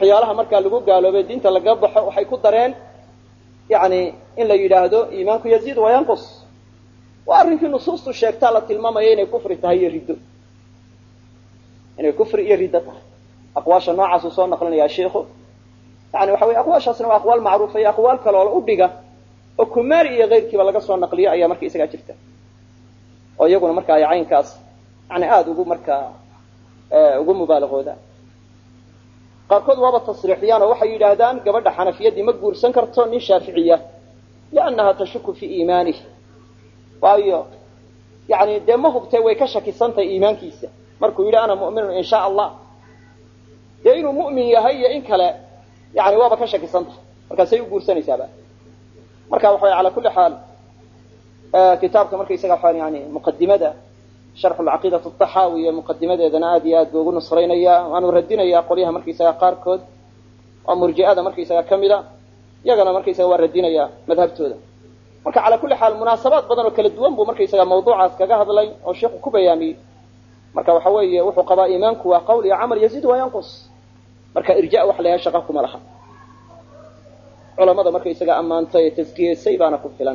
waxyaalaha markaa lagu gaaloobay diinta laga baxo waxay ku dareen yani in la yidhaahdo iimaanku yaziid wayanqus waa arrinkii nusuustu sheegtaa la tilmaamaya inay kufri tahay iyo riddo inay kufri iyo riddo tahay aqwaasha noocaasuu soo naqlinayaa sheikhu yani waxa weye aqwaashaasna waa aqwaal macruufa iyo aqwaal kale oo u dhiga oo kumaari iyo keyrkiiba laga soo naqliyo ayaa marka isagaa jirta oo iyaguna marka ay caynkaas yani aada ugu markaa ugu mubaalaqooda qaarkood waaba tasriixiyaan oo waxay yidhaahdaan gabadha xanafiyadii ma guursan karto nin shaaficiya liannaha tashuku fii iimanih waayo yani dee ma hubtay way ka shakisantahay iimaankiisa markuu yidhi ana mu'minun in shaa allah dee inuu mu'min yahay iyo in kale yani waaba ka shakisantahay markaasay u guursanaysaaba marka waxa way ala kulli xaal kitaabka markaysaga waxaan yani muqadimada sharx alcaqiidatu altaxaawiya muqadimadeedana aad iyo aad buu ugu nusraynaya waanu radinayaa qolyaha markaysaga qaarkood oo murji'ada markaysaga kamida iyagana markaysaga waa radinaya madhabtooda marka cala kulli xaal munaasabaad badan oo kala duwan buu markaysaga mawduucaas kaga hadlay oo sheekhu ku bayaamiyey marka waxa weeye wuxuu qabaa iimaanku waa qowl iyo camal yaziid waa yanqus marka irja wax la yahay shaqa kuma laha culamada markaysaga ammaantay ee taskiyeysay baana ku filan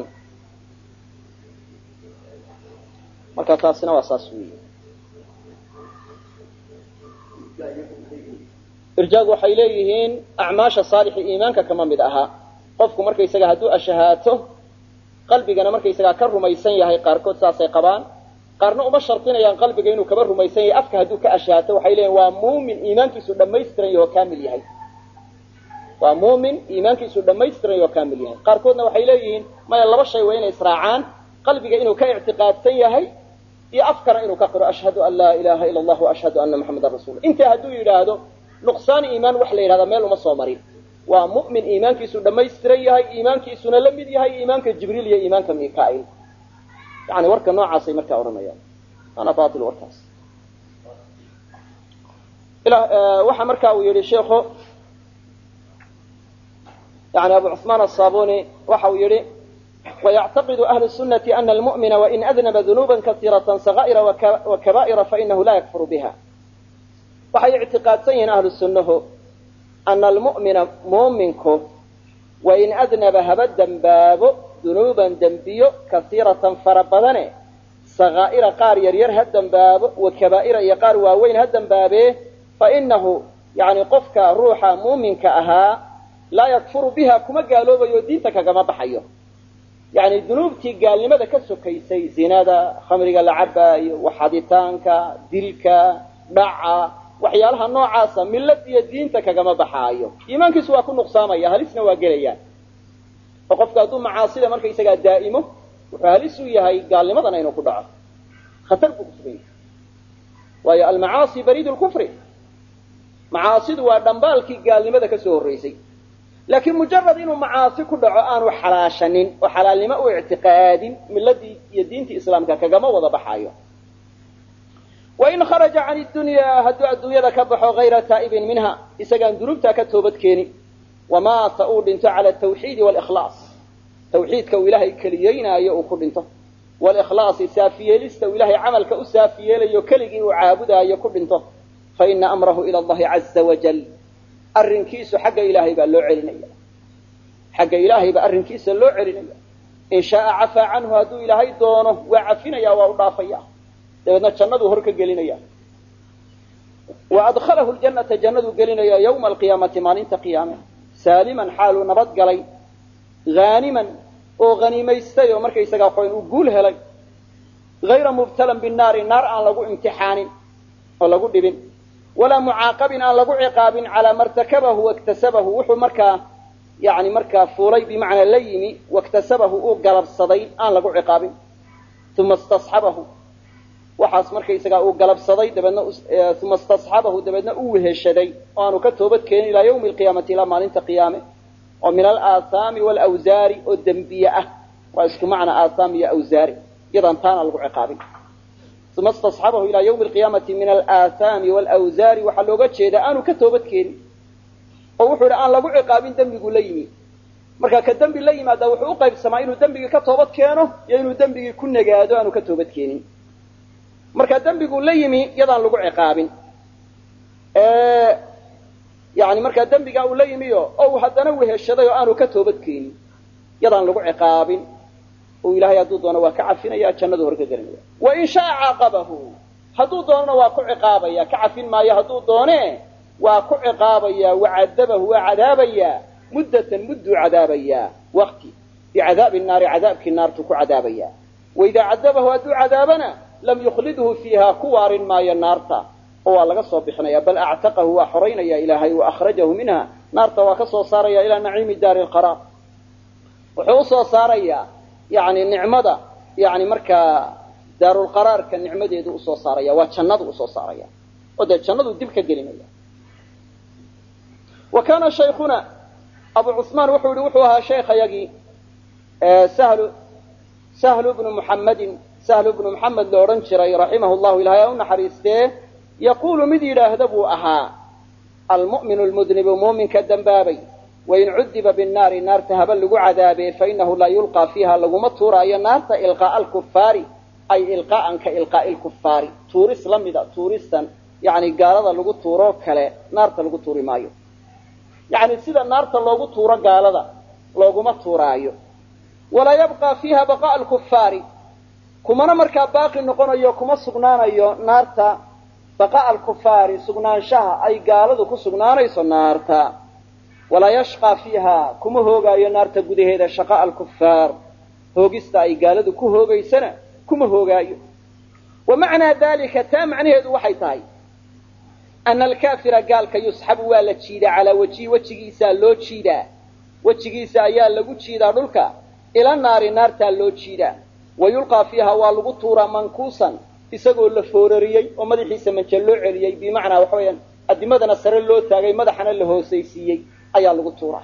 marka taasina waa saas weeye irjaagu waxay leeyihiin acmaasha saalixi iimaanka kama mid ahaa qofku markaysaga hadduu ashahaato qalbigana markaysagaa ka rumaysan yahay qaarkood saasay qabaan qaarna uma shardinayaan qalbiga inuu kaba rumaysan yahay afka hadduu ka ashahaato waxay leeyihin waa muumin iimaankiisu dhammaystiran yahay oo kaamil yahay waa muumin iimaankiisu dhammaystiran yahay oo kaamil yahay qaarkoodna waxay leeyihiin maya laba shay waa inay israacaan qalbiga inuu ka ictiqaadsan yahay iyo afkana inuu ka qiro ashhadu an laa ilaha ila allah wa ashhadu anna muxamadan rasuul intaa hadduu yidhaahdo nuqsaan iimaan wax la yidhahdaa meel uma soo marin waa mu'min iimaankiisu dhammaystiran yahay iimaankiisuna la mid yahay iimaanka jibriil iyo iimaanka mikail yani warka noocaasay markaa odhanayaan waana bail warkaas waxa marka uu yihi sheikhu yani abu cuثmaan الصabuni waxa uu yihi ويعتقد أهل السنة أن المؤمن وإن أذنب ذنوبا كثيرة صغائر وكبائر فإنه لا يكفر بها waxay اعtiقاadsan yihiin أهل السنه أن المؤمن مؤمنku وإن أذنب haba dنbaabo ذنوبا dنbiyo كثيرة fara badane صغائر qaar yaryar ha dنbaabo وكبائر iyo qaar waaweyn ha dنbaabe فإنahu yani qofka ruuxa muؤminka ahaa laa يكفر بها kuma gaaloobayo diinta kagama baxayo yani dunuubtii gaalnimada ka sokaysay zinada khamriga la cabaayo waxaditaanka dilka dhaca waxyaalaha noocaasa millad iyo diinta kagama baxaayo iimaankiisu waa ku nuqsaamaya halisna waa gelayaan oo qofka hadduu macaasida markaysagaa daa'imo wuxuu halis u yahay gaalnimadana inuu ku dhaco khatar buu kusugan yahay waayo almacaasi bariid lkufri macaasidu waa dhambaalkii gaalnimada kasoo horraysay laakiin mujarad inuu macaasi ku dhaco aanu xalaashanin oo xalaalnimo u ictiqaadin milladii iyo diintii islaamka kagama wada baxaayo wain kharaja can idunyaa hadduu adduunyada ka baxo hayra taa'ibin minha isagaan dunuubtaa ka toobad keeni wamaata uu dhinto cala atawxiidi walikhlaas tawxiidka uu ilaahay keliyeynaayo uu ku dhinto walikhlaasi saafiyeelista uu ilaahay camalka u saafiyeelayo keligii uu caabudaayo ku dhinto faina amrahu ila allahi caza wajal arrinkiisu xagga ilaahay baa loo celinaya xagga ilaahay baa arrinkiisa loo celinaya in shaaa cafaa canhu hadduu ilaahay doono waa cafinaya waa u dhaafaya dabeedna jannaduu hor ka gelinaya wa adkhalahu ljannata jannaduu gelinaya yawma alqiyaamati maalinta qiyaame saaliman xaaluu nabad galay haaniman oo haniimaystay oo markaysagaa qoyn uu guul helay hayra mubtalan binnaari naar aan lagu imtixaanin oo lagu dhibin walaa mucaaqabin aan lagu ciqaabin calaa martakabahu waiktasabahu wuxuu markaa yani markaa fuulay bimacnaa la yimi waiktasabahu uu galabsaday aan lagu ciqaabin uma istasxabahu waxaas markaysagaa uu galabsaday dabeedna uma istasxabahu dabeedna u weheshaday oo aanu ka toobad keenin ilaa yawmi alqiyaamati ilaa maalinta qiyaame oo min alaahaami waalawsaari oo dembiye ah waa isku macna aathaam iyo awsaari iyadaan taana lagu ciqaabin uma istasxabahu ilaa yawmi alqiyaamati min alaahaami waalawsaari waxaa looga jeedaa aanu ka toobad keenin oo wuxuu yidhi aan lagu ciqaabin dembiguu la yimi marka ka dembi la yimaadaa wuxuu u qaybsamaa inuu dembigii ka toobad keeno iyo inuu dembigii ku nagaado aanu ka toobad keenin marka dembiguu la yimi iyadaan lagu ciqaabin yani markaa dembigaa uu la yimiyo oo uu haddana weheshaday oo aanu ka toobad keenin yadaan lagu ciqaabin oo ilaahay hadduu doono waa ka cafinaya jannadu hor ka gelinaya wain shaa caaqabahu hadduu doonona waa ku ciqaabaya ka cafin maayo hadduu doone waa ku ciqaabaya wacadabahu waa cadaabaya muddatan mudduu cadaabaya waqti bicadaabi naari cadaabkii naartu ku cadaabaya waidaa cadabahu hadduu cadaabana lam yukhlidhu fiiha ku waarin maayo naarta oo waa laga soo bixinaya bal actaqahu waa xoraynaya ilaahay wa akhrajahu minha naarta waa ka soo saaraya ilaa naciimi daari lqaraar wuxuu usoo saaraya yani nicmada yani markaa daarulqaraarka nicmadeedu usoo saaraya waa jannadu usoo saaraya oo dee jannadu dib ka gelinaya wa kana shaykhuna abu cusmaan wuxuu yihi wuxuu ahaa shaykhayagii sahlu bnu muxammadin sahlu bnu muxamed la odhan jiray raximahu llahu ilahay ha u naxariistee yaquulu mid yidhaahda buu ahaa almu'minu lmudnibu muuminka dembaabay wain cudiba binnaari naarta haba lagu cadaabe fainahu laa yulqaa fiiha laguma tuuraayo naarta ilqaa'a alkufaari ay ilqaa'an ka ilqaa'i lkufaari tuuris la mida tuuristan yani gaalada lagu tuuroo kale naarta lagu tuuri maayo yani sida naarta loogu tuuro gaalada looguma tuuraayo walaa yabqa fiiha baqaa'a alkufaari kumana markaa baaqi noqonayo kuma sugnaanayo naarta baqaa'a alkufaari sugnaanshaha ay gaaladu ku sugnaanayso naarta walaa yashqaa fiiha kuma hoogaayo naarta gudaheeda shaqaa'a alkufaar hoogista ay gaaladu ku hoogaysana kuma hoogaayo wa macnaa dalika taa macnaheedu waxay tahay ana alkaafira gaalka yusxabu waa la jiidaa calaa wajhi wejigiisaa loo jiidaa wejigiisa ayaa lagu jiidaa dhulka ila naari naartaa loo jiidaa wa yulqaa fiiha waa lagu tuuraa mankuusan isagoo la foorariyey oo madaxiisa manja loo celiyey bimacnaa waxa weeyaan adimadana sare loo taagay madaxana la hoosaysiiyey ayaa lagu tuuraa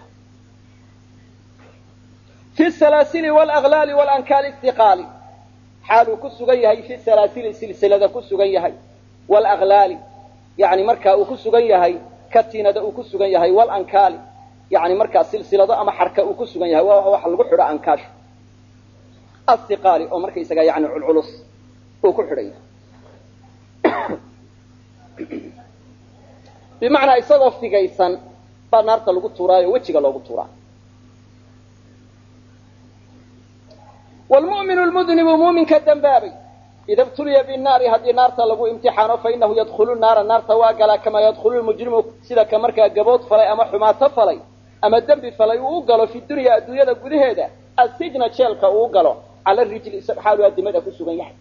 fi salaasili walaklaali walankaali istiqaali xaaluu ku sugan yahay fi salaasili silsilada ku sugan yahay walaklaali yani markaa uu ku sugan yahay katiinada uu ku sugan yahay walankaali yani markaa silsilado ama xarka uu ku sugan yahay waa waxa lagu xidho ankaashu astiqaali oo markaysaga yani culculus uu ku xidhan yahay bimacnaa isagoo figaysan baa naarta lagu tuuraayo wejiga loogu tuuraa wlmu'minu lmudnibu muuminka dembaabay ida btuliya binnaari haddii naarta lagu imtixaano fainahu yadkhulu naara naarta waa galaa kamaa yadkhulu lmujrimu sida ka markaa gabood falay ama xumaato falay ama dembi falay uu u galo fi dunya adduunyada gudaheeda asijna jeelka uu galo cala rijli xaalu adimada ku sugan yahay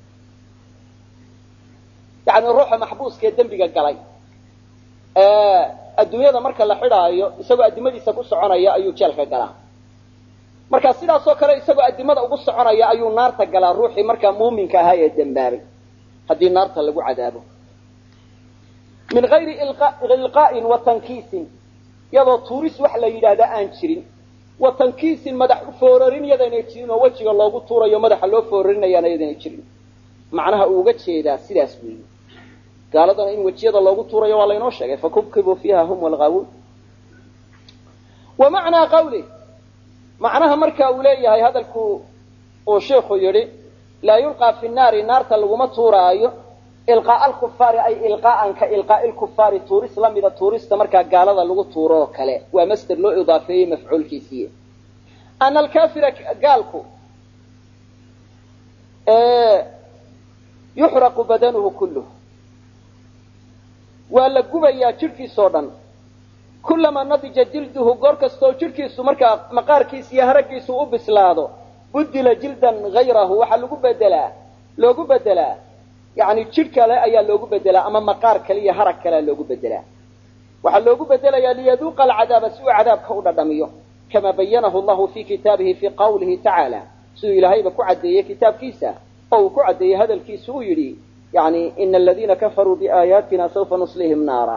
yani ruuxa maxbuuska ee dembiga galay adduunyada marka la xidhaayo isagoo adimadiisa ku soconaya ayuu jeelka galaa marka sidaasoo kale isagoo adimada ugu soconaya ayuu naarta galaa ruuxii markaa muuminka ahaa ee dembaabay haddii naarta lagu cadaabo min gayri ilqaa'in wa tankiisin iyadoo tuuris wax la yidhaahda aan jirin wa tankiisin madax foorarin yadaynay jirin oo wejiga loogu tuurayo madaxa loo foorarinayaana yadaynay jirin macnaha uu uga jeedaa sidaas weeye gaaladana in wejiyada loogu tuurayo waa laynoo sheegay fakubkibuu fiiha hum walgaawuun wa macnaa qawli macnaha marka uu leeyahay hadalku uu sheikhu yidhi laa yulqaa fi naari naarta laguma tuuraayo ilqaa'a alkufaari ay ilqaa'an ka ilqaa'i lkufaari tuuris la mida tuurista markaa gaalada lagu tuuro oo kale waa masder loo idaafeeyey mafcuulkiisiiye ana alkaafira gaalku yuxraqu badanuhu kulluh waa la gubayaa jidhkiisoo dhan kulamaa nadija jilduhu goor kastoo jidhkiisu markaa maqaarkiisa iyo haraggiisu u bislaado budila jildan hayrahu waxaa loogu bedelaa yani jidh kale ayaa loogu bedelaa ama maqaar kale iyo harag kalea loogu bedelaa waxaa loogu bedelayaa liyaduuqa alcadaaba si uu cadaabka u dhadhamiyo kama bayanahu llahu fi kitaabihi fi qawlihi tacaala siduu ilaahayba ku caddeeyey kitaabkiisa oo uu ku caddeeyey hadalkiisu uu yidhi yani ina aladiina kafaruu biaayaatina saufa nuslihim naara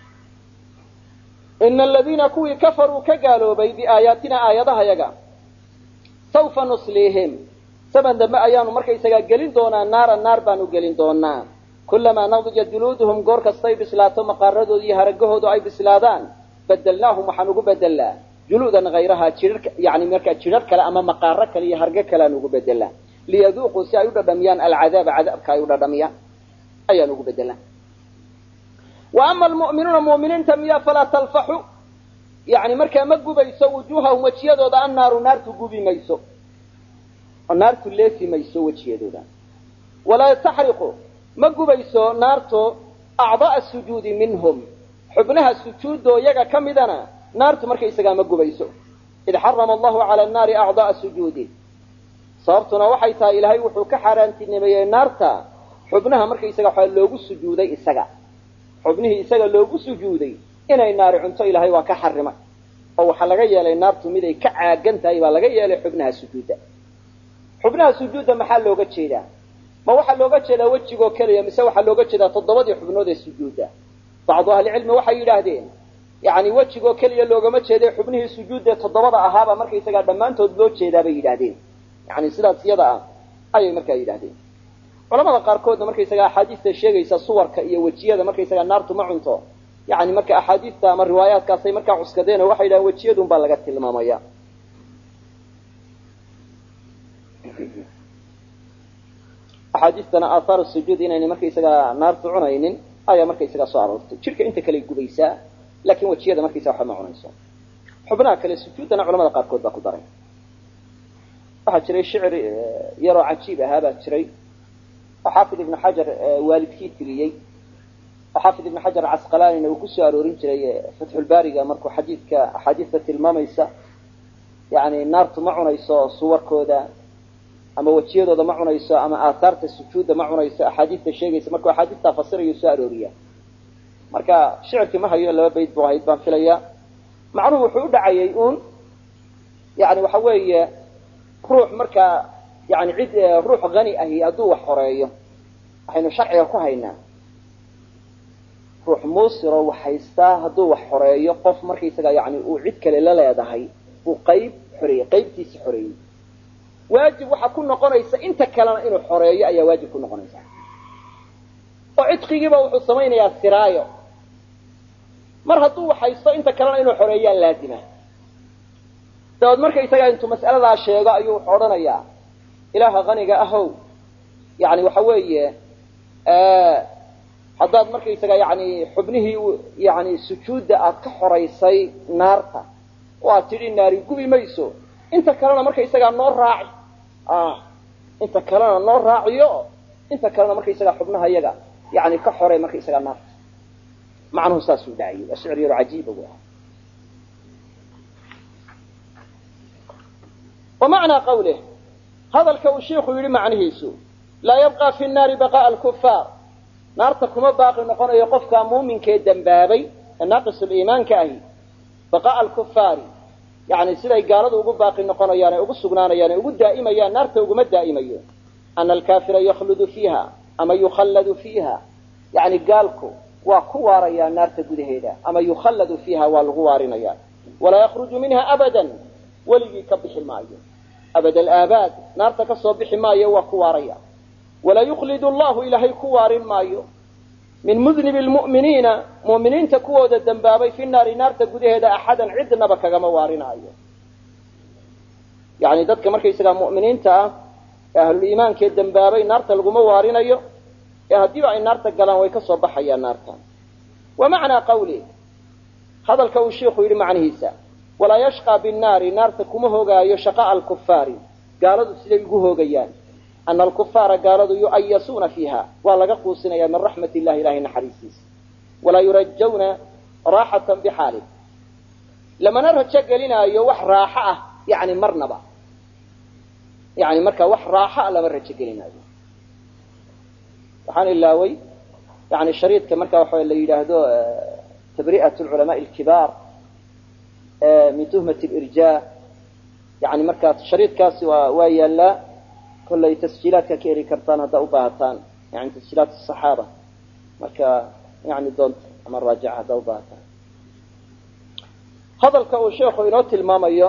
ina aladiina kuwii kafaruu ka gaaloobay biaayaatina aayadahayaga saufa nusliihim saban dambe ayaanu markaysagaa gelin doonaa naara naar baanu gelin doonaa kulamaa nadija juluuduhum goor kastay bislaato maqaaradooda iyo haragahoodu ay bislaadaan bedelnaahum waxaan ugu bedelnaa juluudan hayrahaa yani markaa jidhar kale ama maqaaro kale iyo hargo kale aan ugu bedelnaa liyaduuquu si ay u dhadhamiyaan alcadaaba cadaabka ay u dhadhamiyaan ayaan ugu bedelnaa wa ama almu'minuuna mu'miniinta miya falaa talfaxu yani markaa ma gubayso wujuuhahum wejiyadooda annaaru naartu gubi mayso oo naartu leefi mayso wejiyadooda walaa taxriqu ma gubayso naartu acdaa'a sujuudi minhum xubnaha sujuudoo iyaga ka midana naartu markaysagaa ma gubayso id xarama allahu cala annaari acdaa'a sujuudi sababtuna waxay tahay ilaahay wuxuu ka xaaraantinimeeyey naarta xubnaha markaysaga waxaa loogu sujuuday isaga xubnihii isaga loogu sujuuday inay naari cunto ilaahay waa ka xarimay oo waxaa laga yeelay naartu mid ay ka caagan tahay baa laga yeelay xubnaha sujuudda xubnaha sujuudda maxaa looga jeedaa ma waxaa looga jeedaa wejigoo keliya mise waxaa looga jeedaa 7 xubnood ee sujuudda bacdu ahlicilmi waxay yidhaahdeen yani wejigoo keliya loogama jeeday xubnihii sujuudda 7 ahaaba markaysagaa dhammaantood loo jeedaa bay yidhaahdeen yani sidaas iyada ah ayay markaa yidhahdeen culamada qaarkoodna markaysagaa axaadiista sheegaysa suwarka iyo wejiyada markaysagaa naartu ma cunto yani marka axaadiista ama riwaayaadkaasay markaa cuskadeen oo waxay yidhahdeen wejiyadun baa laga tilmaamaya axaadiistana aathaar sujuud inaynay markaysagaa naartu cunaynin ayaa markaysagaa soo aroortay jidhka inta kale gubaysaa laakiin wejiyada markaysaga waxba ma cunayso xubnaha kale sujuuddana culamada qaarkood baa ku daray waxaa jiray shicir yaroo cajiib ahaa baa jiray oo xaafid ibnu xajar waalidkii tiriyey oo xaafid ibnu xajar casqalaanina uu kusoo aroorin jiray fatxulbaariga markuu xadiidka axaadiista tilmaamaysa yani naartu ma cunayso suwarkooda ama wejiyadooda ma cunayso ama aathaarta sujuudda ma cunayso axaadiista sheegaysa markuu axaadiistaa fasirayo soo arooriya marka shicirkii ma hayo 2 bayd buu ahayd baan filaya macnuhu wuxuu u dhacayay uun yani waxa weeye ruux markaa yani cid ruux hani ahi hadduu wax xoreeyo waxaynu sharciga ku haynaa ruux muusiro wax haystaa hadduu wax xoreeyo qof markaysaga yani uu cid kale la leedahay uu qayb xoreeyey qaybtiisa xoreeyey waajib waxaa ku noqonaysa inta kalena inuu xoreeyo ayaa waajib ku noqonaysa oo cidqigiiba wuxuu samaynayaa siraayo mar hadduu wax haysto inta kalena inuu xoreeyaa laazima dabaed markaysagaa intuu mas'aladaa sheego ayuu wuxuu odhanayaa ilaaha haniga ahow yani waxa weeye haddaad markaysaga yani xubnihii yani sujuudda aad ka xoraysay naarta oo aad tidhi naari gubi mayso inta kalena markaysagaa noo raaci inta kalena noo raaciyo inta kalena markaysagaa xubnaha iyaga yani ka xoray markaysagaa naarta macnuhu saasuu dhacayay waa shicir yaro cajiiba bu aha ومعنى قوله هذا الكوشيخ يري معنيهيسو لا يبقى في النار بقاء الكفار نارتكم باقي نقول يقفك مؤمن كدنبابي ناقص الإيمان كأهي بقاء الكفار يعني سيدي قالوا ugu باقي نقول يعني ugu سغنانا يعني ugu دائما يعني نارته ugu دائما أن الكافر يخلد فيها أما يخلد فيها يعني قالكو وكواريا نارته قدهيدا أما يخلد فيها والغوارنا يعني ولا يخرج منها أبدا ولي كبح الماء أبد الآباد نار تكسب بحماية وكواريا ولا يخلد الله إلهي كوار الماء من مذنب المؤمنين مؤمنين تكود الدنبابي في النار نار تقول هذا أحدا عدنا بك موارنا يعني ذاتك مركز مؤمنين تا أهل الإيمان كالدنبابي نار تلقوا موارنا يهديوا النار تقلان ويكسب بحيا النار ومعنى قولي هذا الكوشيخ يري معنيه سا ولا يشقى بالنار نار تكمهوغا يشقاء الكفار قالوا سيديغوهوغيان أن الكفار قالوا يؤيسون فيها ولا قوسنا من رحمة الله إله نحريسيس ولا يرجون راحة بحاله لما نرجع لنا يوح راحة يعني مرنبة يعني مركا وح راحة لما نرجع لنا سبحان الله وي يعني الشريط كمركا وحول اللي يلاهدوا تبرئة العلماء الكبار من تهمة الإرجاء يعني مركات شريط كاسي ويلا كل تسجيلات كيري كرتان هذا أباهتان يعني تسجيلات الصحابة مركا يعني دونت أمر راجع هذا أباهتان هذا الشيخ ينوت المامية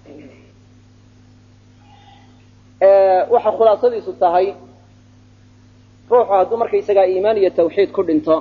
وحا خلاصة ستهي روحوا هذا مركا يسقى إيمانية توحيد كل انتا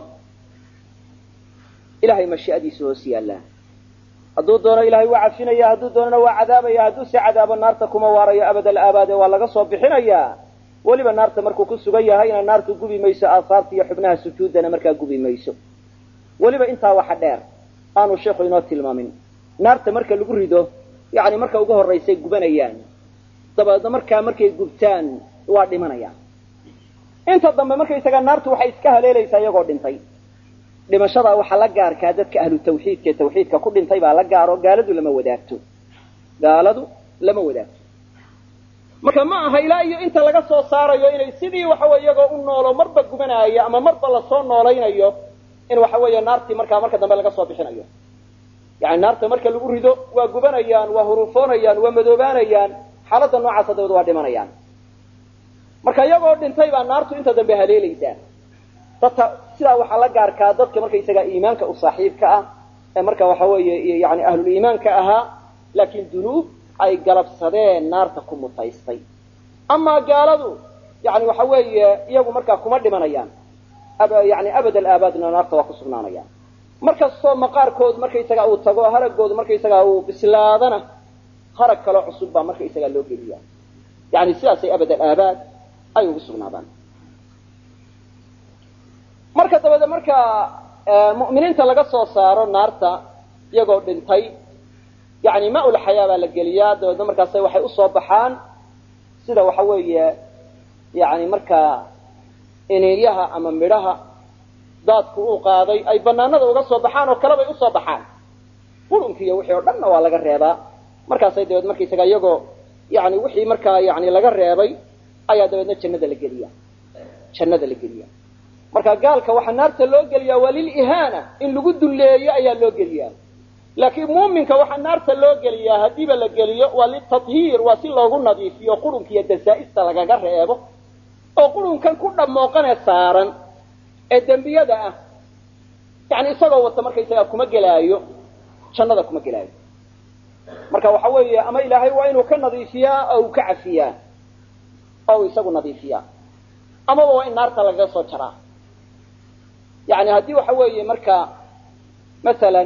إلهي مشي أدي سوسي الله hadduu doono ilaahay waa cafinaya hadduu doonana waa cadaabaya hadduu si cadaabo naarta kuma waarayo abad al-aabaade waa laga soo bixinayaa weliba naarta markuu ku sugan yahayna naartu gubi mayso aasaarta iyo xubnaha sujuudana markaa gubi mayso weliba intaa waxa dheer aanu sheekhu inoo tilmaamin naarta marka lagu rido yani marka ugu horeysay gubanayaan dabadeedna markay gubtaan waa dhimanayaan inta dambe markaysaga naartu waxay iska haleelaysaa iyagoo dhintay dhimashada waxa la gaarkaa dadka ahlu tawxiidka ee tawxiidka ku dhintay baa la gaaro gaaladu lama wadaagto marka ma aha ilaa iyo inta laga soo saarayo inay sidii waxa weeye iyagoo u noolo marba gubanaayo ama marba la soo noolaynayo in waxa weeye naartii marka dambe laga soo bixinayo yani naarta marka lagu rido waa gubanayaan waa hurufoonayaan waa madoobaanayaan xaaladda noocaas dabadeed waa dhimanayaan marka iyagoo dhintay baa naartu inta dambe haleelaysaa dadka sidaa waxaa la gaarkaa dadka markaysaga iimaanka u saaxiibka ah ee marka waxa weeye yani ahlul iimaanka ahaa laakiin dunuub ay galabsadeen naarta ku mutaystay ama gaaladu yani waxa weeye iyagu markaa kuma dhimanayaan yani abad alaabaadna naarta waa ku sugnaanayaan markastoo maqaarkood markaysaga uu tago haragoodu markaysaga uu bislaadana harag kaloo cusub baa markaysaga loo geliya yani sidaasay abad alaabaad ay ugu sugnaadaan marka dabada marka mu'miniinta laga soo saaro naarta iyagoo dhintay yani maa-ul xayaa baa la geliyaa dabeedna markaas waxay usoo baxaan sida waxa weeye yani markaa iniilyaha ama midhaha daadku uu qaaday ay banaanada uga soo baxaan oo kale bay usoo baxaan qurunki iyo wixii oo dhanna waa laga reebaa markaasay dabeed markaysaga iyagoo yani wixii markaa yani laga reebay ayaa dabeedna jannada la geliya marka gaalka waxaa naarta loo geliyaa waa lilihaana in lagu dulleeyo ayaa loo geliyaa laakiin muuminka waxaa naarta loo geliyaa haddiiba la geliyo waa litathiir waa si loogu nadiifiyo qurunka iyo dasaa'ista lagaga reebo oo qurunkan ku dhammooqane saaran ee dembiyada ah yani isagoo wata markaysagaa kuma gelaayo jannada kuma gelaayo marka waxa weeye ama ilaahay waa inuu ka nadiifiyaa oo uu ka cafiyaa oo uu isagu nadiifiyaa amaba waa in naarta lagaga soo jaraa yani haddii waxa weeye marka masalan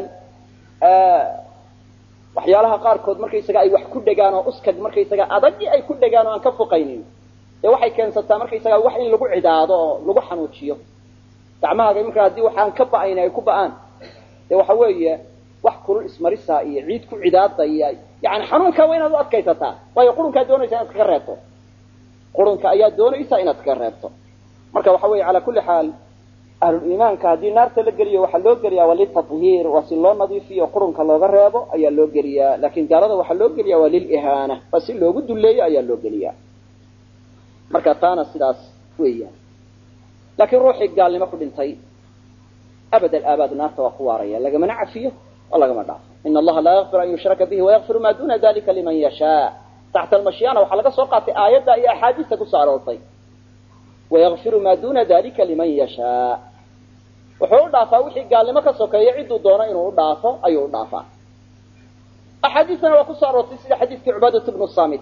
waxyaalaha qaarkood markaysaga ay wax ku dhegaan oo uskag markaysaga adagii ay ku dhegaan oo aan ka foqaynin dee waxay keensataa markaysaga wax in lagu cidaado oo lagu xanuujiyo gacmahaaga iminka haddii waxaan ka ba'ayn ay ku ba'aan dee waxa weeye wax kulul ismarisaa iyo ciid ku cidaada iyo yani xanuunka waa inaad u adkaysataa waayo qurunkaa doonaysa inaad kaga reebto qurunka ayaa doonaysa inaad kaga reebto marka waxa weeye calaa kulli xaal ahluliimaanka haddii naarta la geliyo waxaa loo geliyaa waa litathiir waa si loo nadiifiyo qurunka looga reebo ayaa loo geliyaa laakiin gaalada waxaa loo geliyaa waa lilihaana waa si loogu dulleeyo ayaa loo geliyaa marka taana sidaas weeyaan laakiin ruuxii gaalnimo ku dhintay abad alaabaad naarta waa ku waaraya lagamana cafiyo oo lagama dhaafo ina allaha laa yakfir an yushraka bihi wayakfiru maa duna dalika liman yashaa taxta almashiyaana waxaa laga soo qaatay aayadda iyo axaadiista kusoo aroortay wayakfiru maa duna dalika liman yashaa wuxuu u dhaafaa wixii gaalnimo ka sokeeya cidduu doono inuu u dhaafo ayuu u dhaafaa axaadiistana waa kusoo aroortay sida xadiiskii cubaadat bnu samit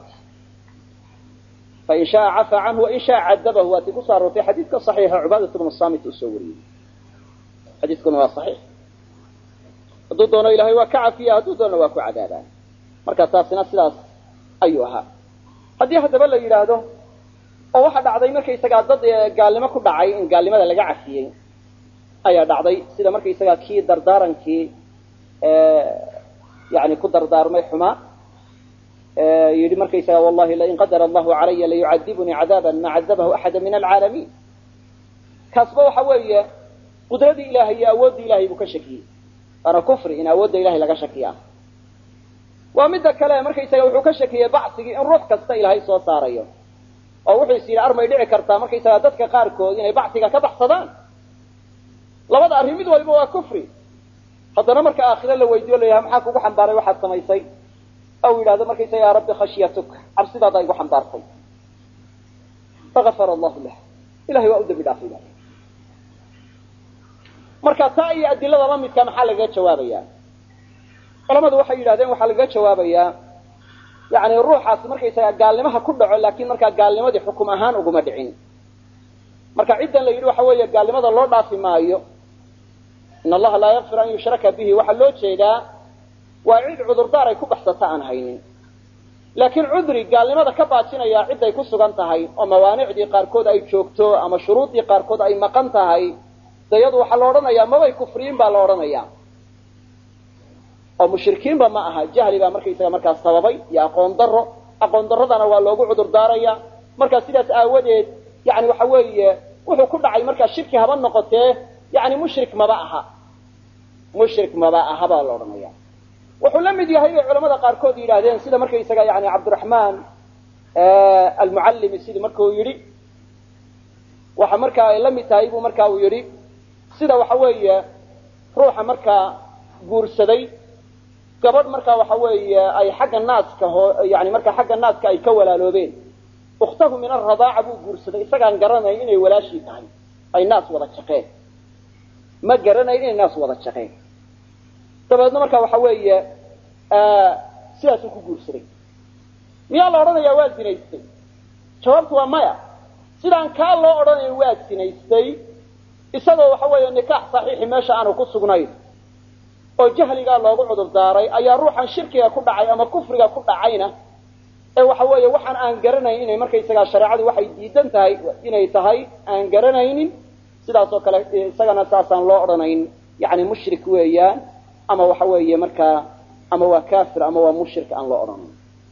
fain shaaa cafaa canhu wain shaa cadabahu waatii kusoo aroortay xadiidka saxiixa cubaadat bnu samit uu soo wariyey xadiiskuna waa saxiix hadduu doono ilahay waa ka cafiya hadduu doono waa ku cadaabaa marka taasina sidaas ayuu ahaa haddii haddaba la yidhaahdo oo waxaa dhacday markaysagaa dad gaalnimo ku dhacay in gaalnimada laga cafiyey ayaa dhacday sida markaysagaa kii dardaarankii yani ku dardaarmay xumaa yidhi markaysaga wallahi lain qadara allahu calaya layucadibunii cadaaban ma cadabahu axada min alcaalamiin kaasba waxa weeye qudradii ilahay iyo awooddii ilahay buu ka shakiyey waana kufri in awoodda ilahay laga shakiya waa midda kale markaysaga wuxuu ka shakiyey bacsigii in ruux kasta ilaahay soo saarayo oo wuxuu is yidhi armay dhici kartaa markaysaga dadka qaarkood inay bacsiga ka baxsadaan labada arrin mid waliba waa kufri haddana marka aakhire la weydiyo la yidhaha maxaa kugu xambaaray waxaad samaysay aw yidhahdo markaysaga yaa rabbi khashyatuk cabsidaada igu xambaartay fagafara allahu lah ilahay waa u dambi dhaafay ba marka taa iyo adilada la midka maxaa lagaga jawaabayaa culamadu waxay yidhahdeen waxaa lagaga jawaabayaa yani ruuxaas markaysaga gaalnimaha ku dhaco laakiin markaa gaalnimadii xukum ahaan uguma dhicin marka ciddan la yidhi waxa weeye gaalnimada loo dhaafi maayo in allaha laa yakfir an yushraka bihi waxaa loo jeedaa waa cid cudurdaar ay ku baxsata aan haynin laakiin cudri gaalnimada ka baajinaya ciday ku sugan tahay oo mawaanicdii qaarkood ay joogto ama shuruudii qaarkood ay maqan tahay dayadu waxaa la odhanayaa mabay kufriyin baa la odhanayaa oo mushrikiinba ma aha, jahli baa markaysaga markaas sababay iyo aqoon daradana waa loogu cudur daaraya. markaa sidaas aawadeed yani waxa weeye wuxuu ku dhacay markaa shirki haba noqotee yani mushrik maba aha baa la odhanaya. wuxuu la mid yahay bay culamada qaarkood yidhaahdeen sida markaysaga yani cabdiraxmaan almucallimi sidii marka uu yidhi waxa markaa ay la mid tahay buu marka uu yidhi sida waxa weeye ruuxa markaa guursaday gabadh markaa waxa weeye ay xagga naaska yani markaa xagga naaska ay ka walaaloobeen, ukhtahu min alradaaca buu guursaday isagaan garanayn inay walaashii tahay, ay naas wada jaqeen, ma garanayn inay naas wada jaqeen. dabeedna markaa waxa weeye sidaasuu ku guursaday. miyaa la odhanayaa waa zinaystay? jawaabtu waa maya. sidaan kaa loo odhanayn waa zinaystay isagoo waxa weeye nikaax saxiixi meesha aanu ku sugnayn oo jahligaa loogu cudur daaray ayaa ruuxan shirkiga ku dhacay ama kufriga ku dhacayna ee waxa weeye waxaan aan garanayn inay markaysagaa shareecadu waxay diidan tahay inay tahay aan garanaynin, sidaas oo kale isagana saasaan loo odhanayn yani mushrik weeyaan, ama waxa weeye markaa ama waa kafir ama waa mushrik aan loo odhanayn.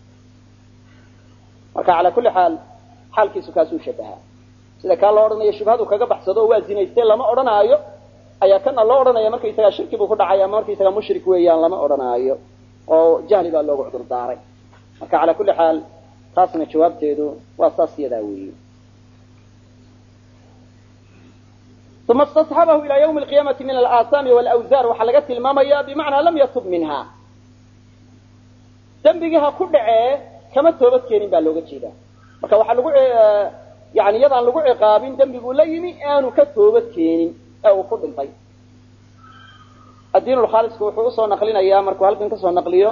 marka calaa kulli xaal xaalkiisu kaasuu shabahaa. sida kaa loo odhanayo shubhadu kaga baxsado oo waa zinaystay lama odhanaayo ayaa kana loo odhanaya markaysagaa shirki buu ku dhacay ama markaysagaa mushrik weeyaan lama odhanaayo oo jahli baa loogu cudur daaray. marka calaa kulli xaal taasna jawaabteedu waa saas yadaa weeye. uma istasxabahu ila ywmi alqiyaamati min alaahaami walawsaar waxaa laga tilmaamaya bimacnaa lam yatub minha, dembigii ha ku dhacee kama toobad keenin baa looga jeedaa. marka waxaa lagu yani iyadaan lagu ciqaabin dembiguu la yimi aanu ka toobad keenin ee uu ku dhintay. addiin lkhaalisku wuxuu usoo naqlinayaa markuu halkan kasoo naqliyo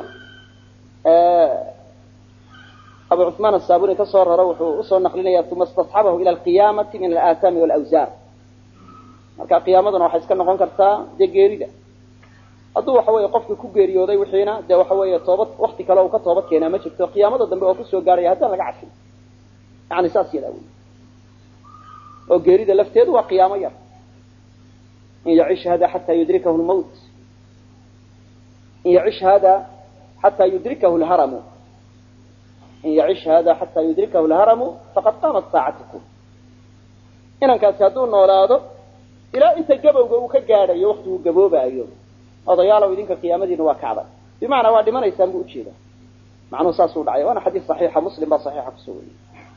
abu cuثmaan asaabuni ka soo raro wuxuu usoo naqlinaya uma istasxabahu ila alqiyaamati min alaahaami walawsaar. marka qiyaamaduna waxay iska noqon kartaa dee geerida. hadduu waxa weeye qofkii ku geeriyooday wixiina dee waxa weeye toobad wakti kale uu ka toobad keenaa ma jirto, qiyaamada dambe oo kusoo gaaraya haddaan laga cafin. yani saas yadaa wey. oo geerida lafteedu waa qiyaamo yar. in yacish hada xataa yudrikahu lmawt, in yacish hada xataa yudrikahu lharamu, in yacish hada xataa yudrikahu lharamu faqad qaamat saacatukum. inankaasi hadduu noolaado ilaa inta gabowga uu ka gaadhayo waktiguu gaboobaayo, odayaalow idinka qiyaamadiina waa kacday, bimacnaa waa dhimanaysaan buu ujeedaa. macnuhu saasuu dhacay, waana xadiis saxiixa, muslim baa saxiixa kusoo wariyey.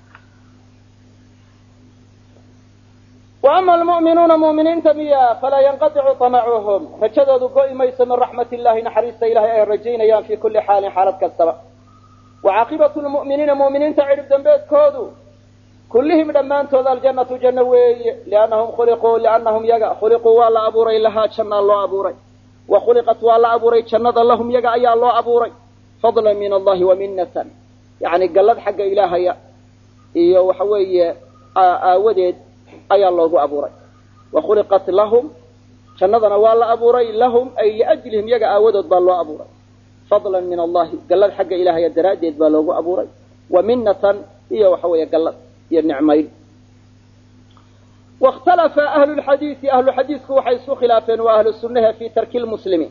وأma almu'minuuna mu'miniinta miya falaa yanqadicu طamacuhum, rajadoodu go'i mayso min raxmat illahi naxariista ilahay ay rajaynayaan fii kulli xaalin xaalad kastaba. wacaaqibatu lmu'miniina mu'miniinta cidhib dambeedkoodu kullihim dhammaantood aljannatu janno weeye, liannahum yaga khuliquu waa la abuuray lahaa jannaa loo abuuray, wa khuliqat waa la abuuray jannada lahum yaga ayaa loo abuuray, fadlan min allahi wa minnatan, yani gallad xagga ilaahaya iyo waxa weeye aawadeed ayaa loogu abuuray. wa khuliqat lahum, jannadana waa la abuuray, lahum ay liajlihim yaga aawadood baa loo abuuray, fadlan min allahi gallad xagga ilaahaya daraaddeed baa loogu abuuray, wa minnatan iyo waxa weeye gallad iyo nicmayn. wakhtalafa ahlu lxadiisi, ahlu xadiisku waxay isu khilaafeen waa ahlu sunnaha fii tarki lmuslimi,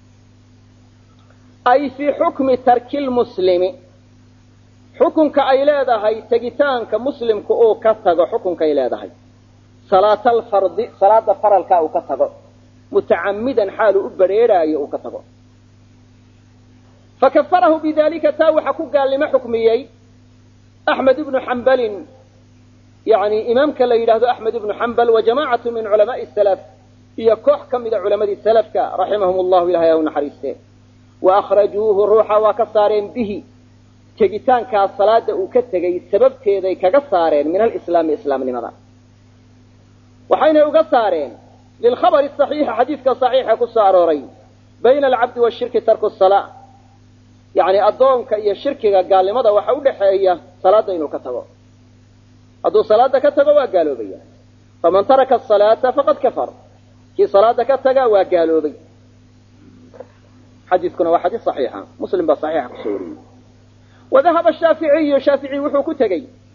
ay fii xukmi tarki lmuslimi, xukunka ay leedahay tegitaanka muslimku uu ka tago, xukunkay leedahay salaata alfardi, salaada faralka uu ka tago, mutacamidan xaalu u bareeraayo uu ka tago. fakafarahu bidalika taa waxa ku gaalnimo xukmiyey axmed ibnu xambalin, yani imaamka la yidhaahdo axmed ibnu xambal, wa jamaacatu min culamaai salaf, iyo koox ka mida culamadii salafka raximahum llahu ilahay ha u naxariistee. wa akhrajuuhu ruuxa waa ka saareen bihi, tegitaankaa salaada uu ka tegay sababteeday kaga saareen min alislaami islaamnimada. waxaynay uga saareen lilkhabari saxiixa, xadiidka saxiixa ku soo arooray, bayna alcabdi washirki tarku salaa, yani addoonka iyo shirkiga gaalnimada waxa udhaxeeya salaada inuu ka tago. hadduu salaada ka tago waa gaaloobaya. faman taraka asalaata faqad kafar, kii salaada ka taga waa gaaloobay. xadiiskuna waa xadiis saxiixa, muslim baa saxiixa kusoo wariyey. wadahaba shaaficiyu, shaafici wuxuu ku tegey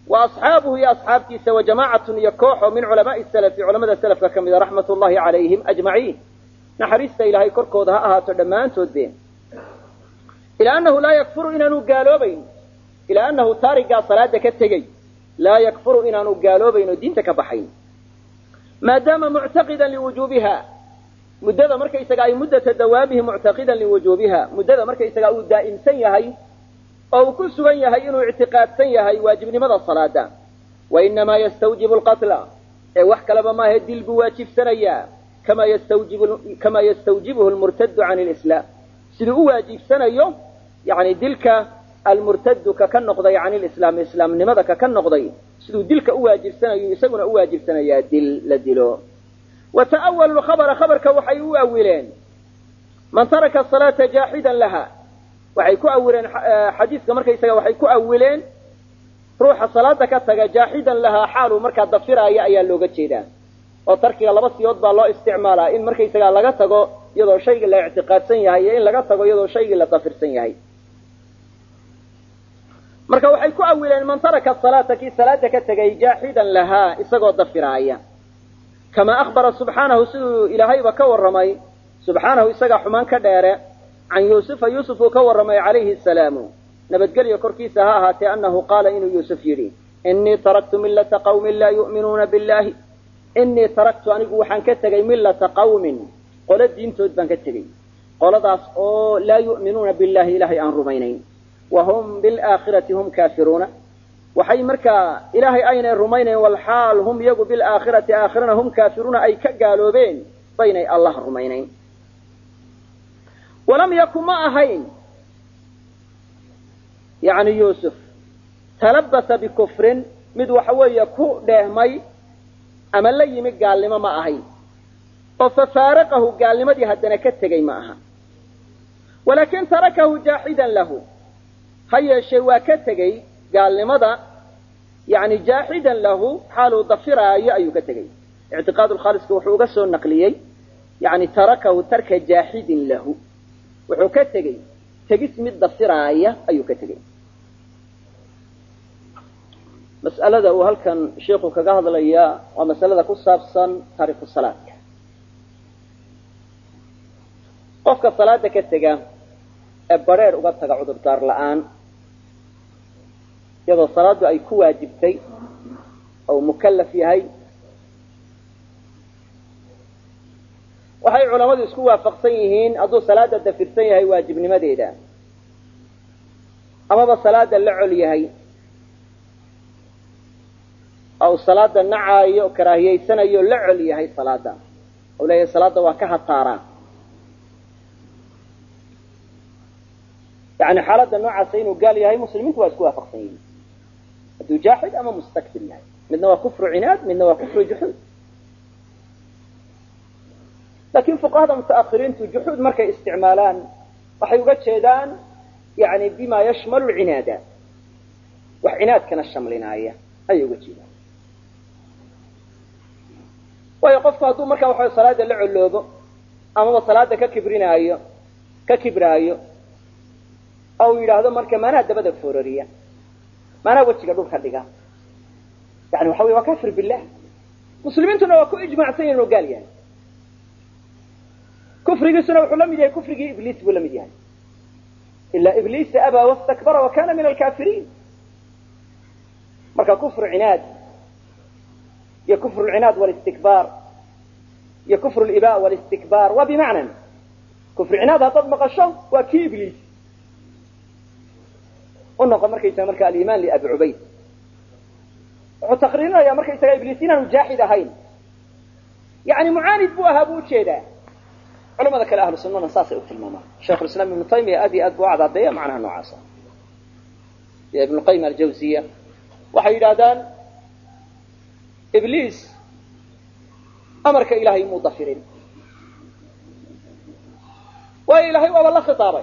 وأصحابه يا أصحابتي سوى جماعة يكوح من علماء السلف علماء السلف كم رحمة الله عليهم أجمعين نحرست إلهي كركودها تدمان تودين إلى أنه لا يكفر إنه قالوا بين إلى أنه تارك صلاة كالتقي لا يكفر إنه قالوا بين الدين تكبحين ما دام معتقدا لوجوبها مدة مركي سقاي مدة دوامه معتقدا لوجوبها مدة مركي سقاي دائم سيهي أو كل سوية إنه اعتقاد سيهي واجب لماذا الصلاة وإنما يستوجب القتل وحك لما هدي البواجب سنيا كما يستوجبه المرتد عن الإسلام سيدو واجب سنيا يعني دلك المرتد كالنقضي عن الإسلام لماذا كالنقضي سيدو دلك واجب سنيا يسمون واجب سنيا لدلو وتأول الخبر خبرك وحي أولين من ترك الصلاة جاحدا لها waxay ku awireen xadiiska markaysaga waxay ku awileen ruuxa salaada ka taga jaahidan laha xaalu marka dafiraya ayaa looga jeedaa oo tarkiga laba siyood baa loo isticmaalaa in markaysaga laga tago iyadoo shayga la i'tiqaadsan yahay iyo in laga tago iyadoo shayga la dafirsan yahay marka waxay ku awileen man taraka salaata ki salaada ka tagay jaahidan laha isagoo dafiraya kama akhbara subhanahu siduu ilaahay ba ka waramay subhanahu isaga xumaan ka dheere عن يوسف كورمي عليه السلام نبتقل يكركي سهاها أنه قال إنه يوسف يري إني تركت ملة قوم لا يؤمنون بالله إني تركت أن يقول حنكتغي ملة قوم قال الدين تدبن كتغي قال ضعف لا يؤمنون بالله إلهي أن رمينين وهم بالآخرة هم كافرون وحي مركا إلهي أين الرمينين والحال هم يقوا بالآخرة آخرين هم كافرون أي كقالوا بين الله الرمينين ولم يكن معهين يعني يوسف تلبس بكفر مد وحوي كو دهمي اما ليمي قالما معهين ففارقه قالما دي هدنا كتغي معها ولكن تركه جاحدا له هيا شيء كتغي قالما دا يعني جاحدا له حاله ضفرا ايو كتغي اعتقاد الخالص وحو غسو النقليي يعني تركه ترك جاحد له wuxuu ka tagay tagis mid dafiraaya ayuu ka tagay mas'alada uu halkan sheekhu kaga hadlaya waa mas'alada ku saabsan taariikh salaadka qofka salaada ka taga ee bareer uga taga cudur daar la'aan iyadoo salaadu ay ku waajibtay oo mukallaf yahay waxay culimadu isku waafaqsan yihiin hadduu salaada dafirsan yahay waajibnimadeeda amaba salaada la col yahay aw salaada nacaayo karaahiyeysanayo la col yahay salaada oo leeyahay salaada waa ka hataara yani xaaladda noocaas inuu gaal yahay muslimiintu waa isku waafaqsan yihiin hadduu jaaxid ama mustakbir yahay midna waa kufru cinaad midna waa kufru juxuud لكن فقهاء متأخرين جحود مركي استعمالان وحيوجد شيدان يعني بما يشمل العنادات وعناد كان الشمل ناية أيوجد شيدان ويقف هذو مركي وحي صلاة اللعلوب أما صلاة ككبرناية ككبراية أو إلى هذا مركي ما نهد بدك فورية ما نهوتش قدوم خلقها يعني وحوي وكافر بالله مسلمين تنوكو إجماع سيئن وقال يعني كفر سنة وحلم يجي كفر إبليس ولا مديان إلا إبليس أبى واستكبر وكان من الكافرين مركا كفر عناد يا كفر العناد والاستكبار يا كفر الإباء والاستكبار وبمعنى كفر عناد هتطبق الشر وكي إبليس قلنا مركا يسمى مركا الإيمان لأبي عبيد وتقريرنا يا مركا يسمى إبليسين مجاحدة هين يعني معاند بوها بوشيدا علماء ذكر أهل السنة نصاصي أكتل الماما شيخ الإسلام ابن تيمية أدي وعد عضية معناها نوعاسا يا ابن القيم الجوزية وحيدادان إبليس أمرك إلهي مضفرين وإلهي والله خطابي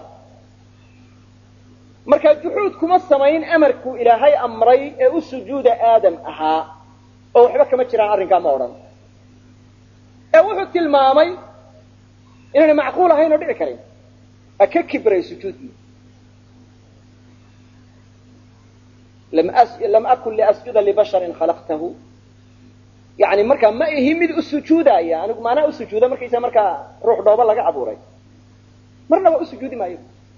مركا الجحود كما السماين أمركوا إلهي أمري السجود آدم أها أو حبك ما تشيران أرنكا مورا أو حكت المامي إننا معقولة هاي نرجع كريم أككبر سجودي lam akun liasjuda libasharin khalaqtahu yani markaa ma ihi mid u sujuudaya anigu maanaa u sujuuda markaysa markaa ruux dhooba laga abuuray marnaba u sujuudi maayo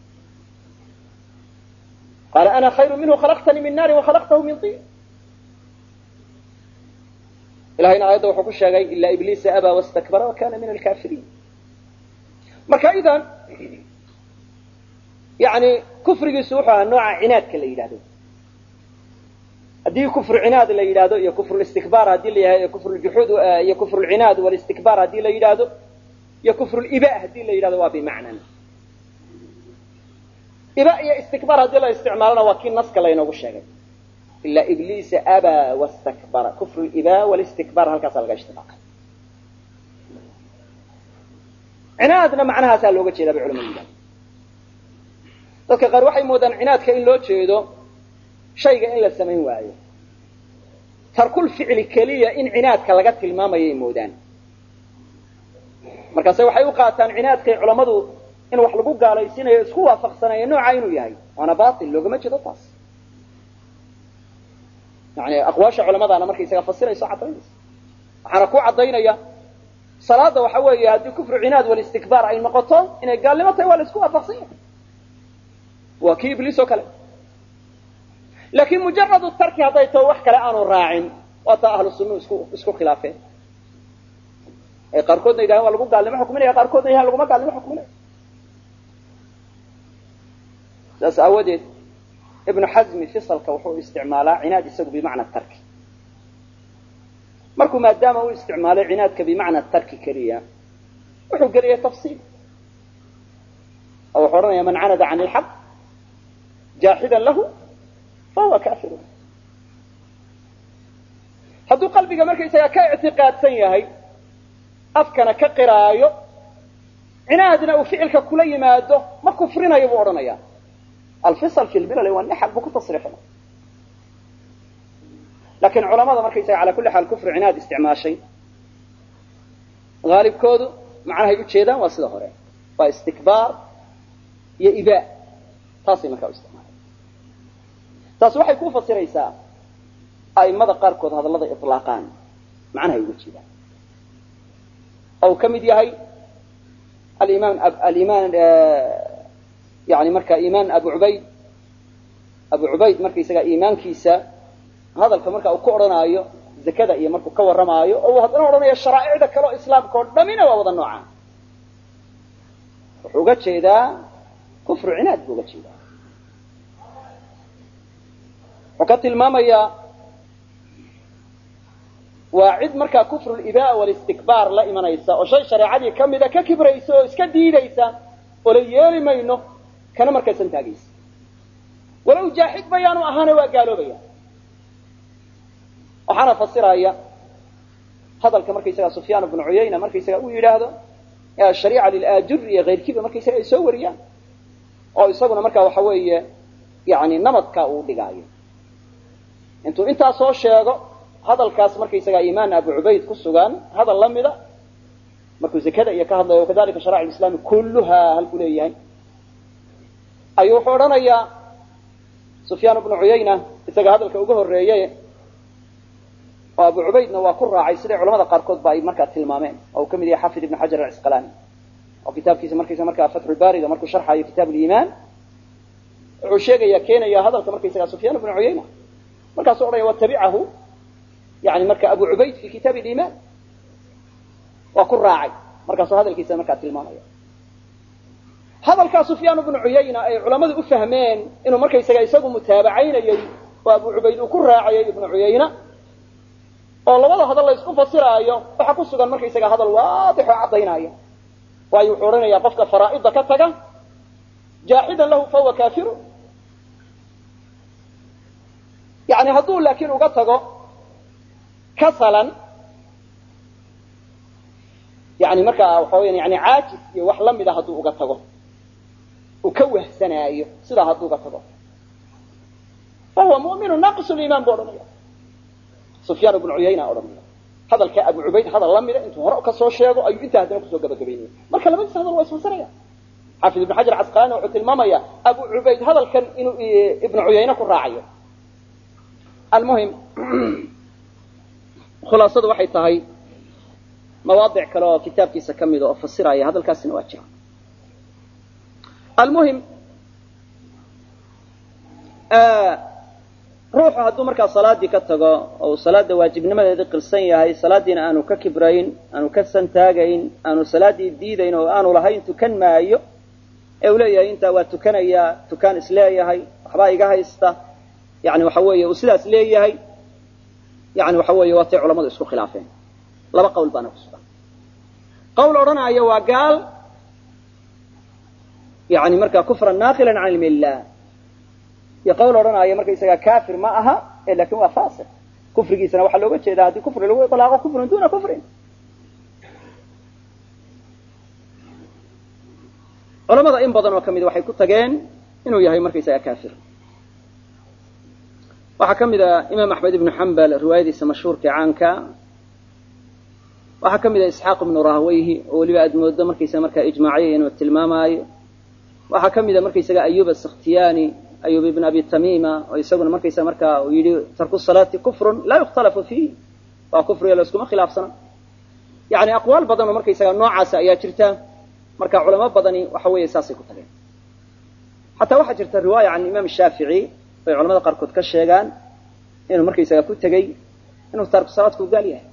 qaala ana khayru minhu khalaqtanii min naari wakhalaqtahu min tin ilahayna aayadda wuxuu ku sheegay ila ibliisa abaa wastakbara wakana min alkafiriin marka idan yani kufrigiisu wuxuu ahaa nooca cinaadka la yidhahdo haddii kufru cinaad la yidhahdo iyo kufru istikbaar haddii la yahay iyo kufru juxuud iyo kufru cinaad walistikbaar haddii la yidhahdo iyo kufru iba haddii la yidhahdo waa bimacnan iba iyo istikbaar haddii la isticmaalona waa kii naska laynoogu sheegay ila ibliisa abaa wastakbara kufru iba walistikbaar halkaasaa laga ishtiqaaqay cinaadna macnahaasaa looga jeedaa bay culamadu yidhahdo dadka qaar waxay moodaan cinaadka in loo jeedo shayga in la samayn waayo tarkul ficli keliya in cinaadka laga tilmaamayay moodaan markaase waxay u qaataan cinaadkay culammadu in wax lagu gaalaysiinayo isku waafaqsanaya nooca inuu yahay waana batil loogama jeedo taas yani aqwaasha culamadaana markaysaga fasirayso cadaynaysa waxaana ku cadaynaya salaada waxa weeye haddii kufru cinaad walistikbaar ay noqoto inay gaalnimo tahay waa la isku waafaqsan yahay waa kii ibliis oo kale laakiin mujaradu tarki hadday taho wax kale aanu raacin waa taa ahlu sunnuhu isku khilaafeen ay qaarkoodna yidhahdeen waa lagu gaalnimo xukminaya qaarkoodna yahaan laguma gaalnimo xukminaya saas aawadeed ibnu xazmi fisalka wuxuu isticmaalaa cinaad isagu bimacna tarki markuu maadaama uu isticmaalay cinaadka bimacna tarki keliya wuxuu geliyay tafsiil oo wuxuu odhanaya man canada can ilxaq jaaxidan lahu fahuwa kafirun hadduu qalbiga markaysaga ka ictiqaadsan yahay afkana ka qiraayo cinaadna uu ficilka kula yimaado ma kufrinayo buu odhanaya alfisal fi lbilal waa naxal buu ku tasriixinay lakin culamada markaysaga ala kulli xaal kufri cinaad isticmaashay haalibkoodu macnahay ujeedaan waa sida hore waa istikbaar iyo ibaa taasay markaa u isticmaalay taas waxay ku fasiraysaa a'immada qaarkood hadallada ilaaqaan macnahay uga jeedaan ou ka mid yahay alimaan yani marka iimaan abu cubayd markaysaga iimaankiisa hadalka marka uu ku odhanaayo zakada iyo markuu ka warramaayo oo uu haddana odhanayo sharaa'icda kale oo islaamka oo dhamina waa wada nooca wuxuu uga jeedaa kufru cinaad buu uga jeedaa wuxuu ka tilmaamayaa waa cid markaa kufru libaa walistikbaar la imanaysa oo shay shareecadii ka mida ka kibraysa oo iska diidaysa oo la yeeli mayno kana markaysan taagaysa walow jaaxid bayaanu ahaana waa gaaloobaya waxaana fasiraya hadalka markaysaga sufyaan ibnu cuyayna markaysaga uu yidhaahdo shariica lilaajuri iyo keyrkiiba markaysaga ay soo wariyaan oo isaguna markaa waxa weeye yani namadka uu dhigaayo intuu intaa soo sheego hadalkaas markaysaga iimaan abu cubayd ku sugan hadal la mida markuu zakada iyo ka hadlayo wakadalika shara'ic islaami kulluha halkuu leeyahay ayuu wuxuu odhanayaa sufyaan ibnu cuyayna isaga hadalka uga horreeye oo abu cubaydna waa ku raacay siday culamada qaarkood ba ay markaa tilmaameen oo uu ka mid yahay xafid ibn xajar alcisqalaani oo kitaabkiisa markaysa markaa fatxulbaariga markuu sharxayo kitaab liimaan wuxuu sheegaya keenaya hadalka markaysaga sufyaan ibnu cuyayna markaasuu odhanaya watabicahu yani marka abu cubayd fi kitaab liimaan waa ku raacay markaasuu hadalkiisa markaa tilmaamaya hadalkaa sufyaan ibnu cuyayna ay culamadu u fahmeen inuu markaysaga isagu mutaabacaynayay oo abu cubayd uu ku raacayay ibnu cuyayna oo labada hadal la isku fasiraayo waxaa ku sugan markaysaga hadal waadix oo caddaynaya waayo wuxuu odhanayaa qofka faraa'ida ka taga jaaxidan lahu fahuwa kafiru yani hadduu laakiin uga tago kasalan yani markaa waxa weya yani caajis iyo wax lamida hadduu uga tago uu ka wahsanaayo sidaa hadduu uga tago fahuwa mu'minu naaqis liimaan buu odhanaya sufyaan ibnu cuyayna odhanaya hadalka abu cubayd hadal la mida intuu hore ka soo sheego ayuu intaa haddana kusoo gabagabaynaya marka labadiisa hadal waa isfasiraya xaafid ibnu xajar casqalaani wuxuu tilmaamaya abu cubayd hadalkan inuu ibnu cuyayna ku raacayo almuhim khulaasadu waxay tahay mawaadic kale oo kitaabkiisa ka mida oo fasiraya hadalkaasina waa jira. almuhim ruuxu hadduu markaa salaadii ka tago oo salaada waajibnimadeedii qirsan yahay, salaadiina aanu ka kibrayn, aanu ka santaagayn, aanu salaadii diidayn oo aanu lahayn tukan maayo, ee uu leeyahay intaa waa tukanayaa, tukaan isleeyahay, waxbaa iga haysta, yani waxa weeye uu sidaas leeyahay, yani waxa weeye waatay culamadu isku khilaafeen. laba qowl baana ku sugan. qowl odhanaya waa gaal, yani markaa kufran naaqilan can ilmi illah, iyo qowl odhanaya markaysagaa kaafir ma aha ee laakin waa faasiq. kufrigiisana waxaa looga jeedaa haddii kufri lagu ilaaqo kufrun duna kufrin. culamada in badan oo kamid waxay ku tageen inuu yahay markaysagaa kaafir. waxaa ka mid a imaam axmed ibnu xambal riwaayadiisa mashhuurka caanka, waxaa ka mid a isxaaq ibnu rahweyhi oo weliba aad moodo markaysaga markaa ijmaaciya inuu tilmaamaayo. waxaa ka mid a markaysaga ayub asakhtiyaani, ayub ibn abi tamima, oo isaguna markaysaga markaa uu yidhi tarku salaati kufrun laa yukhtalafu fiih, waa kufriga layskuma khilaafsana. yani aqwaal badan oo markaysaga noocaasa ayaa jirta. marka culamo badani waxa weeye saasay ku tageen. xataa waxaa jirta riwaaya can imaam shaafici bay culamada qaarkood ka sheegaan inuu markaysaga ku tegey inuu taarku salaadku gaal yahay.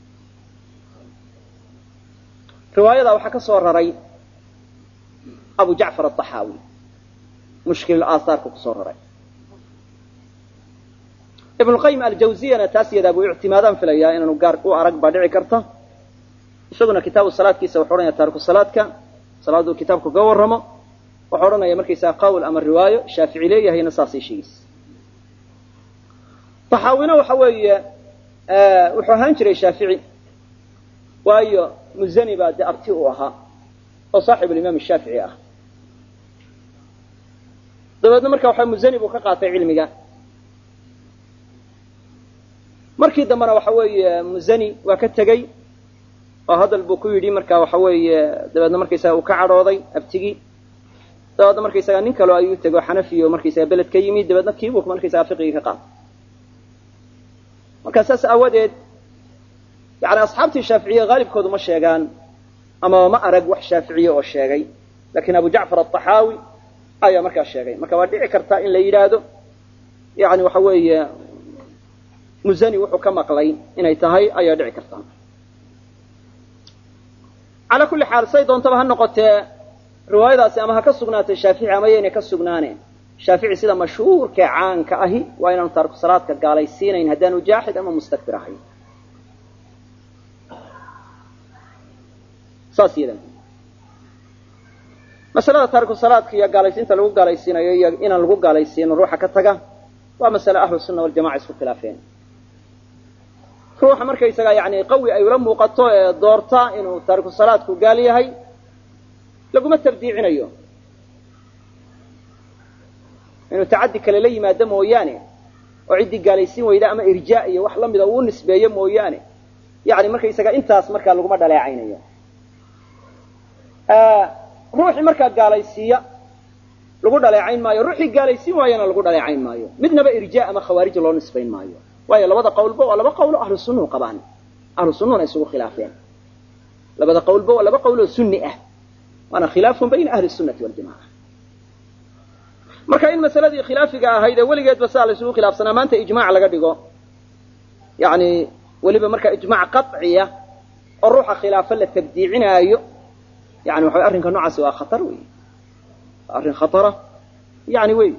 riwaayada waxaa ka soo raray abu jacfar aaxaawi, mushkil aahaarku kusoo raray. ibn qayim aljawziyana taas yadaa buu ictimaadaan filayaa inaanu gaar u arag baa dhici karta. isaguna kitaabu salaadkiisa wuxuu odhanaya taariku salaadka, salaaduu kitaabku ka warramo, wuxuu odhanaya markaysaa qawl ama riwaayo shaafici leeyahayna saasay sheegaysa. taxaawina waxa weeye wuxuu ahaan jiray shaafici, waayo muzani baa dee abti u ahaa oo saaxib alimaam shaafici ah. dabeedna marka waxa muzani buu ka qaatay cilmiga. markii dambena waxa weeye muzani waa ka tegey oo hadal buu ku yidhi marka waxa weeye dabeedna markaysaga uu ka cadhooday abtigii. dabeedna markaysaga nin kaleo ayuu tego xanafi oo markaysaga beled ka yimid, dabeedna kiibuu markaysaga fiqigii ka qaatay. marka saas aawadeed yani asxaabtii shaaficiye haalibkoodu ma sheegaan ama ma arag wax shaaficiye oo sheegay, lakin abu jacfar aaxaawi ayaa markaa sheegay. marka waa dhici kartaa in la yidhaahdo yani waxa weeye muzani wuxuu ka maqlay inay tahay ayaa dhici kartaa. calaa kulli xaal say doontaba ha noqotee riwaayadaasi ama ha ka sugnaatay shaafici ama yaynay ka sugnaaneen, shaafici sida mashhuurkee caanka ahi waa inaanu taariku salaadka gaalaysiinayn haddaanu jaaxid ama mustakbir ahayn. saas yadan masalada taariku salaadka iyo gaalaysiinta lagu gaalaysiinayo iyo inaan lagu gaalaysiinin ruuxa ka taga waa masale ahlu sunna waljamaca isku khilaafeen. ruuxa markaysaga yani qawi ay ula muuqato ee doorta inuu taariku salaadku gaal yahay laguma tabdiicinayo, inuu tacaddi kale la yimaado mooyaane oo ciddii gaalaysiin weyda ama irjaa iyo wax lamida uu nisbeeyo mooyaane, yani markaysaga intaas markaa laguma dhaleecaynayo. ruuxii markaa gaalaysiiya lagu dhaleecayn maayo, ruuxii gaalaysiin waayana lagu dhaleecayn maayo. midnaba irjaa ama khawaarij loo nisbayn maayo, waayo labada qowlba waa laba qowlo ahlu sunnuhu qabaan, ahlu sunnuna isugu khilaafeen. labada qowlba waa laba qowloo sunni ah, waana khilaafun bayna ahli sunnati waljamaca. marka in masaladii khilaafiga ahayd ee weligeedba saa la isugu khilaafsanaa maanta ijmaac laga dhigo, yani weliba marka ijmaac qaطciya oo ruuxa khilaafa la tabdiicinaayo, yani waxa arrinka noocaasi waa khatar wey, waa arrin khatara yani wey.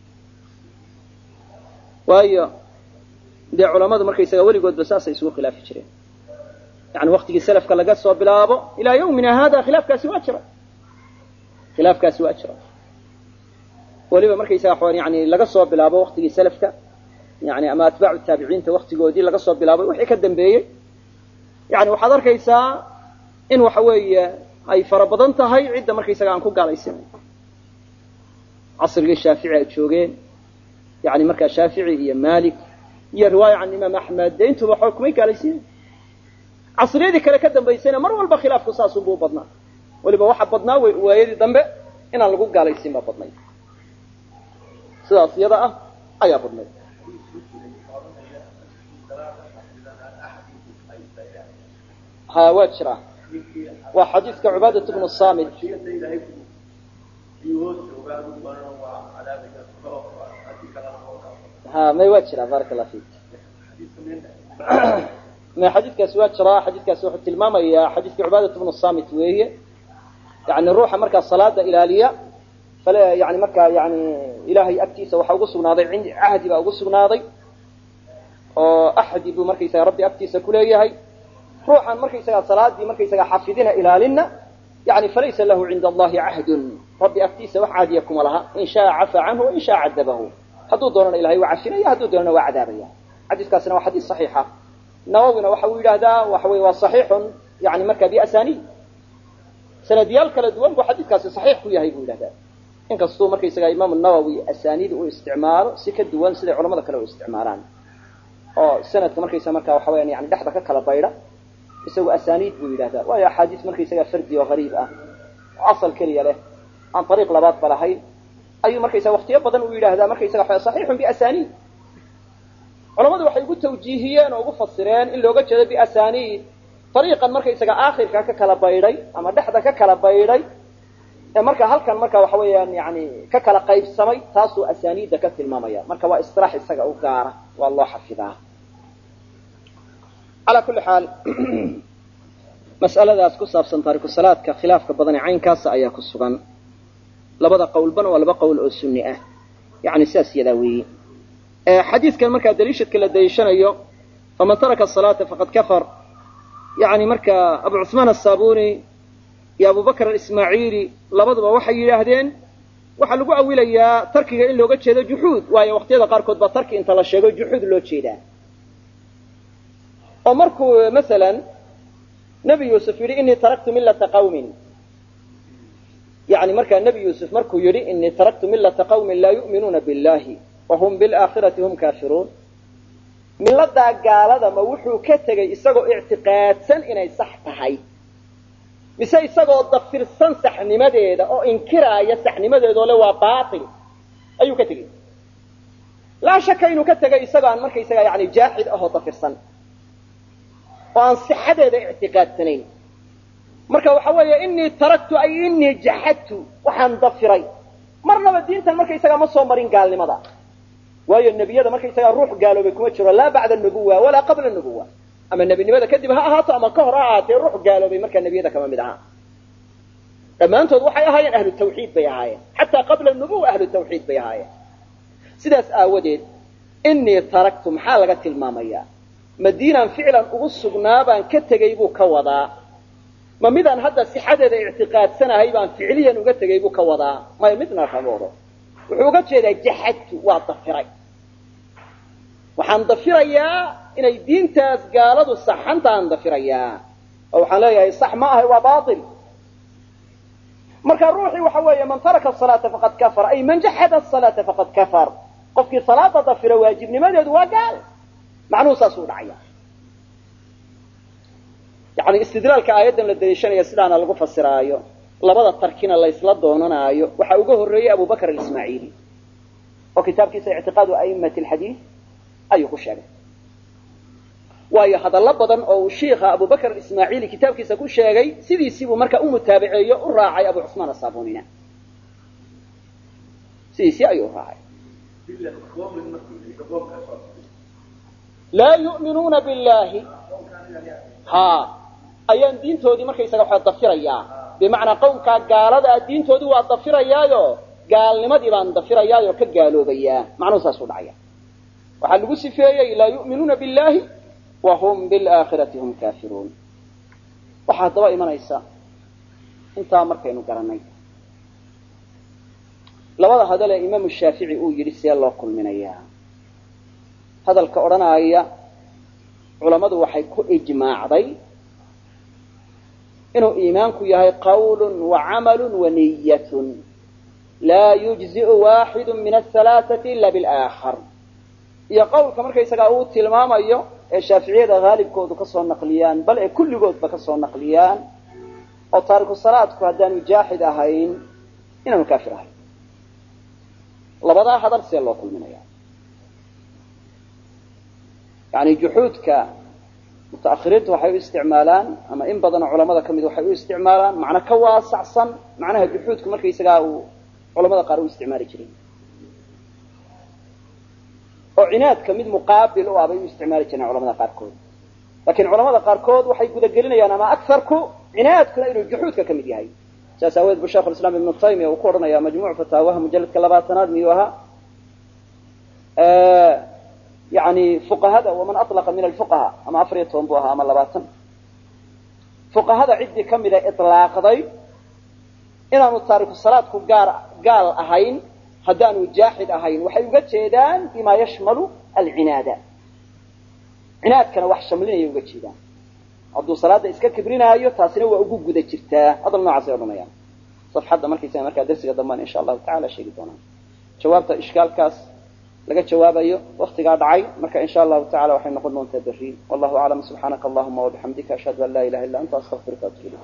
waayo dee culamadu markaysaga weligoodba saasay isugu khilaafi jireen, yani waktigii salafka laga soo bilaabo ilaa yawmina hada khilaafkaasi waa jira, khilaafkaasi waa jira. weliba markaysaga xawaan yani laga soo bilaabo waktigii salafka, yani ama atbaacu taabiciinta waktigoodii laga soo bilaabay wixii ka dambeeyey, yani waxaad arkaysaa in waxa weeye ay fara badan tahay cidda markaysaga aan ku gaalaysinan. casrigii shaafici ay joogeen, yani markaa shaafici iyo malik iyo riwaaya can imaam axmed dee intuba waxba kumay gaalaysiinen. casriyadii kale ka dambaysayna mar walba khilaafku saasunbuu badnaa, weliba waxa badnaa waayadii dambe inaan lagu gaalaysiin baa badnay, sidaas iyada ah ayaa badnay. ha waa jira waa xadiidka cubaadat bnu saamit ha may waa jira baaraka allah fiik ma xadiidkaasi waa jira xadiidkaasi wuxuu tilmaamayaa xadiidka cubaadat bnu saamit weeye yani ruuxa markaa salaada ilaaliya yani markaa yani ilaahay agtiisa waxaa ugu sugnaaday cahdi baa ugu sugnaaday oo axdi buu markaysaga rabbi agtiisa kuleeyahay ruuxan markaysaga salaadii markaysaga xafidina ilaalina yani falaysa lahu cinda allahi cahdun rabbi agtiisa wax caadiya kuma laha in shaa cafaa canhu wain shaa cadabahu hadduu doonana ilahay waa cafinaya hadduu doonana waa cadaabaya xadiiskaasina waa xadiis saxiixa nawawina waxa uu yidhaahdaa waxa wey waa saxiixun yani marka biasaniid sanadyaal kala duwan buu xadiidkaasi saxiix ku yahay buu yidhahdaa inkastuu markaysaga imaam nawowi asaniid uu isticmaalo si ka duwan siday culamada kale u isticmaalaan oo sanadka markaysa marka waxa weyan yani dhexda ka kala baydha isagu asaniid buu yidhahdaa waayo axaadiis markaysaga fardi oo gariib ah oo asal keliya leh aan ariiq labaad ba lahayn ayuu markaysaga waktiyo badan uu yidhaahdaa markaysaga waa saxiixun biasaniid culamadu waxay ugu tawjiihiyeen oo ugu fasireen in looga jeedo biasaniid ariiqan markaysaga aakhirka ka kala baydhay ama dhexda ka kala baydhay ee marka halkan marka waxa weeyaan yani ka kala qaybsamay taasuu asaniidda ka tilmaamaya marka waa isilaax isaga u gaara waa loo xafidaa calaa kulli xaal mas'aladaas ku saabsan taariku salaadka khilaafka badan ee caynkaasa ayaa ku sugan labada qowlbana waa laba qowl oo sunni ah yani sidaas yadaa weeye xadiidkan markaa daliishadka la daliishanayo faman taraka asalaata faqad kafar yani marka abu cuثmaan aلsaabuni iyo abu bakr aismaaciili labaduba waxay yidhaahdeen waxaa lagu awilayaa tarkiga in looga jeedo juxuud waayo waqtiyada qaarkood baa tarki inta la sheego juxuud loo jeedaa oo markuu masalan nebi yuusuf yidhi inii taraktu millata qawmin yani markaa nebi yuusuf markuu yidhi inii taraktu millata qawmin laa yu'minuuna biاllahi wahum biاlaakhirati hum kaafiruun milladaa gaalada ma wuxuu ka tegey isagoo ictiqaadsan inay sax tahay mise isagoo dafirsan saxnimadeeda oo inkiraaya saxnimadeedoo le waa baatil ayuu ka tegey laa shaka inuu ka tegay isagoo aan markaysaga yani jaaxid ahoo dafirsan oo aan sixadeeda ictiqaadsanayn marka waxa weeye inii taraktu ay inii jaxadtu waxaan dafiray marnaba diintan markaysaga ma soo marin gaalnimada waayo nebiyada markaysagaa ruux gaaloobay kuma jiro laa bacda nubuwa walaa qabla nubuwa ama nebinimada kadib ha ahaato ama ka hor ha ahaatee ruux gaaloobay markaa nebiyada kama mid ahaa dhammaantood waxay ahaayeen ahlu tawxiid bay ahaayeen xataa qabla nubuwa ahlu tawxiid bay ahaayeen sidaas aawadeed inii taraktu maxaa laga tilmaamayaa ma diinaan ficlan ugu sugnaa baan ka tegey buu ka wadaa ma midaan hadda sixadeeda ictiqaadsanahay baan ficliyan uga tegey buu ka wadaa maya midna kama wado wuxuu uga jeedaa jaxadtu waa dafiray waxaan dafirayaa inay diintaas gaaladu saxantaan dafirayaa oo waxaan leeyahay sax ma ahay waa baatil marka ruuxii waxa weeye man taraka asalaata faqad kafar ay man jaxada asalaata faqad kafar qofkii salaada dafira waajibnimadeedu waa gaal macnuhu saasuu dhacaya yani istidlaalka aayaddan la daliishanaya sidaana lagu fasiraayo labada tarkina laysla doonanaayo waxaa uga horreeyey abu bakr aismaaciili oo kitaabkiisa ictiqaadu a'immati alxadiid ayuu ku sheegay waayo hadallo badan oo uu shiikha abu bakr aismaaciili kitaabkiisa ku sheegay sidiisiibuu marka u mutaabiceeyo u raacay abu cuثmaan asaabunina sidiisii ayuu u raacay laa yu'minuuna biاllahi ha ayaan diintoodii markaysaga waxaa dafirayaa bimacnaa qowmkaa gaalada a diintoodii waa dafirayaayo gaalnimadii baan dafirayaayoo ka gaaloobayaa macnuhu saasuu dhacaya waxaa lagu sifeeyey laa yu'minuuna biاllahi wahum biاlaakhirati hum kaafiruun waxaa haddaba imanaysa intaa markaynu garanay labada hadal ee imaamu shaafici uu yidhi see loo kulminayaa hadalka odhanaya culammadu waxay ku ijmaacday inuu iimaanku yahay qawlun wa camalun wa niyatun laa yujzi'u waaxidu min ahalaaثati ila biاlaakhar iyo qowlka markaysagaa uu tilmaamayo ee shaaficiyada haalibkoodu ka soo naqliyaan bal ee kulligoodba ka soo naqliyaan oo taariku salaadku haddaanu jaaxid ahayn inaanu kaafir ahayn labadaa hadal see loo kulminaya yani juxuudka mutaakhiriintu waxay u isticmaalaan ama in badan oo culamada kamid waxay u isticmaalaan macna ka waasacsan macnaha juxuudku markaysagaa uu culamada qaar u isticmaali jiray oo cinaadka mid muqaabil u ah bay u isticmaali jireen culamada qaarkood laakiin culamada qaarkood waxay guda gelinayaan ama aktharku cinaadkuna inuu juxuudka kamid yahay saas aaweed bu sheekh islaam ibnu taymiya uu ku odhanaya majmuuc fataawaha mujalladka 20aad miyuu ahaa yani fuqahada waman alaqa min alfuqaha ama 14 buu ahaa ama 20 fuqahada ciddii kamida ilaaqday inaanu taariku salaadku gaal ahayn haddaanu jaaxid ahayn waxay uga jeedaan bima yashmalu alcinaada cinaadkana wax shamlinaya uga jeedaan hadduu salaada iska kibrinaayo taasina waa ugu guda jirtaa hadal noocaasay odhanayaan safxadda markaysa markaa darsiga dambaan insha allahu tacala sheegi doonaan jawaabta ishkaalkaas laga jawaabayo waktigaa dhacay marka insha allahu tacala waxay noqon doontaa berri wallahu aclam subxaanaka allahuma wabixamdika ashhadu an laa ilaha illa anta astaغfiruka waatubu ilayk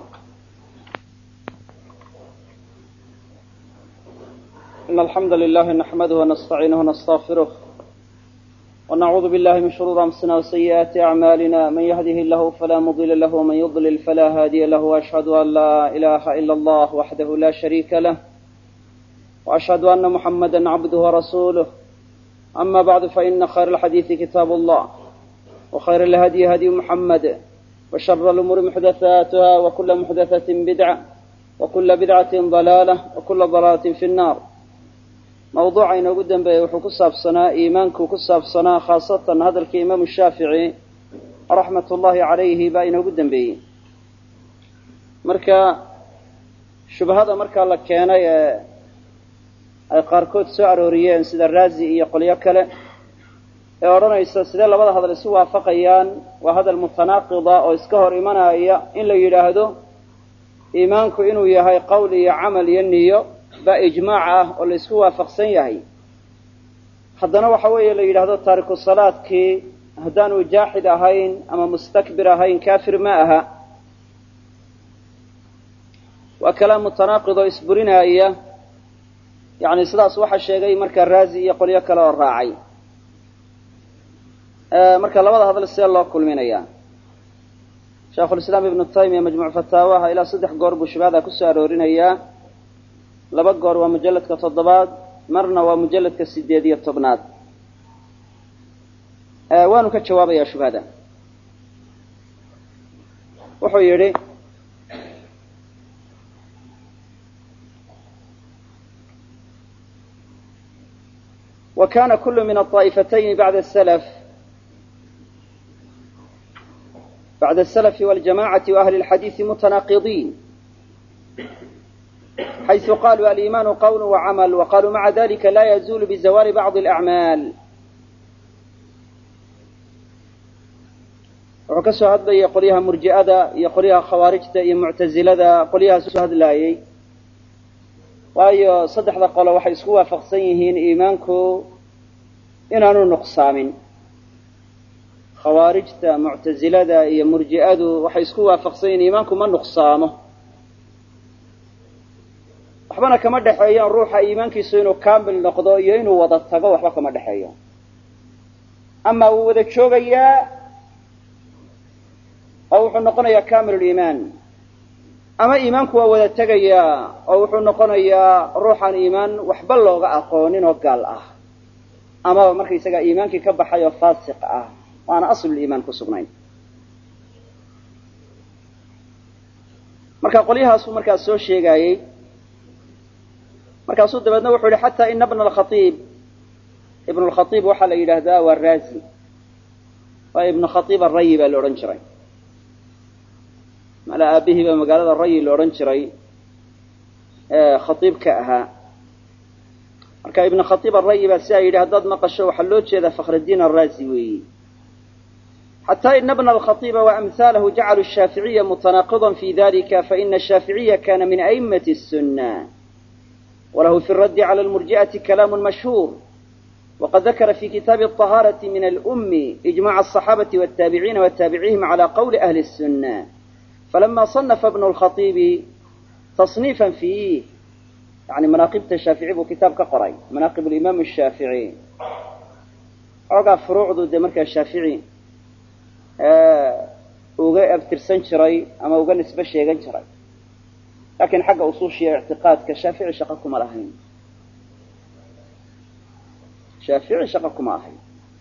إن الحمد لله نحمده ونستعينه ونستغفره ونعوذ بالله من شرور أنفسنا وسيئات أعمالنا من يهده الله فلا مضل له ومن يضلل فلا هادي له وأشهد أن لا إله إلا الله وحده لا شريك له وأشهد أن محمدا عبده ورسوله أما بعد فإن خير الحديث كتاب الله وخير الهدي هدي محمد وشر الأمور محدثاتها وكل محدثة بدعة وكل بدعة ضلالة وكل ضلالة في النار موضوعنا قدام به وحكو صنا إيمانك وكصاب صنا خاصة هذا الإمام الشافعي رحمة الله عليه بينه قدام به مركا شبه هذا مركا الله كان قاركود سعر وريان سيد الرازي يقول يكله يورانا يستسدل لبدا هذا السوا فقيان وهذا المتناقض أو إسكهر إيمانا إن لا يلاهدو إيمانك إنه يهي قولي عمل ينيو بإجماع ولا يسكوا فقسن يهي حدنا وحوي لا يلاهدو تارك الصلاة كي هدانو جاحد أهين أما مستكبر أهين كافر ماءها وكلام متناقض إسبرنا إياه يعني sidaas waxa sheegay marka raazi iyo qoliyo kale oo raacay marka labada hadal si loo kulminaya Sheekh al-Islam Ibn Taymiyyah majmuuc fataawaha ila 3 goor buu shibada ku soo aroorinaya laba goor waa mujalladka 7aad marna waa mujalladka 18aad waanu ka jawaabaya shubhada wuxuu yiri وكان كل من الطائفتين بعد السلف والجماعة وأهل الحديث متناقضين حيث قالوا الإيمان قول وعمل وقالوا مع ذلك لا يزول بزوال بعض الأعمال وكسو هذا يقوليها مرجئة يقوليها خوارجة معتزلة يقوليها سهد لاي waayo saddexda qolo waxay isku waafaqsan yihiin iimaanku inaanu nuqsaamin khawaarijta mu'tazilada iyo murji'adu waxay isku waafaqsan yihiin iimaanku ma nuqsaamo waxbana kama dhaxeeyaan ruuxa iimaankiisu inuu kaamil noqdo iyo inuu wada tago waxba kama dhaxeeyo ama uu wada joogayaa oo wuxuu noqonayaa kaamilul iimaan ama iimaanku waa wada tagayaa oo wuxuu noqonayaa ruuxan iimaan waxba looga aqoonin oo gaal ah ama marka isaga iimaankii ka baxay oo faasiq ah waana aslul iimaan ku sugnayn marka qoliyahaas marka soo sheegayay marka soo dabadna wuxuu yiri hatta in ibn al-khatib waxa la yiraahdaa waa raazi waa ibn khatib ar-rayi baa la oran jiray mala abihi ba magaalada rayi la oran jiray khatibka ahaa marka ibn khatib ar-rayi ba si ay yiraahdad maqasho waxa loo jeeda fakhruddin ar-razi weey hatta in ibn al-khatib wa amsalahu ja'alu ash-shafi'iyya mutanaqidan fi dhalika fa inna ash-shafi'iyya kana min a'immati as-sunnah وله في الرد على المرجئة كلام مشهور وقد ذكر في كتاب الطهارة من الأم إجماع الصحابة والتابعين والتابعيهم على قول أهل السنة فلما صنف ابن الخطيب تصنيفا فيه يعني مناقب الشافعي وكتاب كقرأي مناقب الإمام الشافعي أوقع فروع ضد مركز الشافعي uga abtirsan jiray ama uga nisbe sheegan jiray laakiin xagga usuushiya i'tiqaadka shaafici shaqo kuma lahayn shaafici shaqo kuma lahayn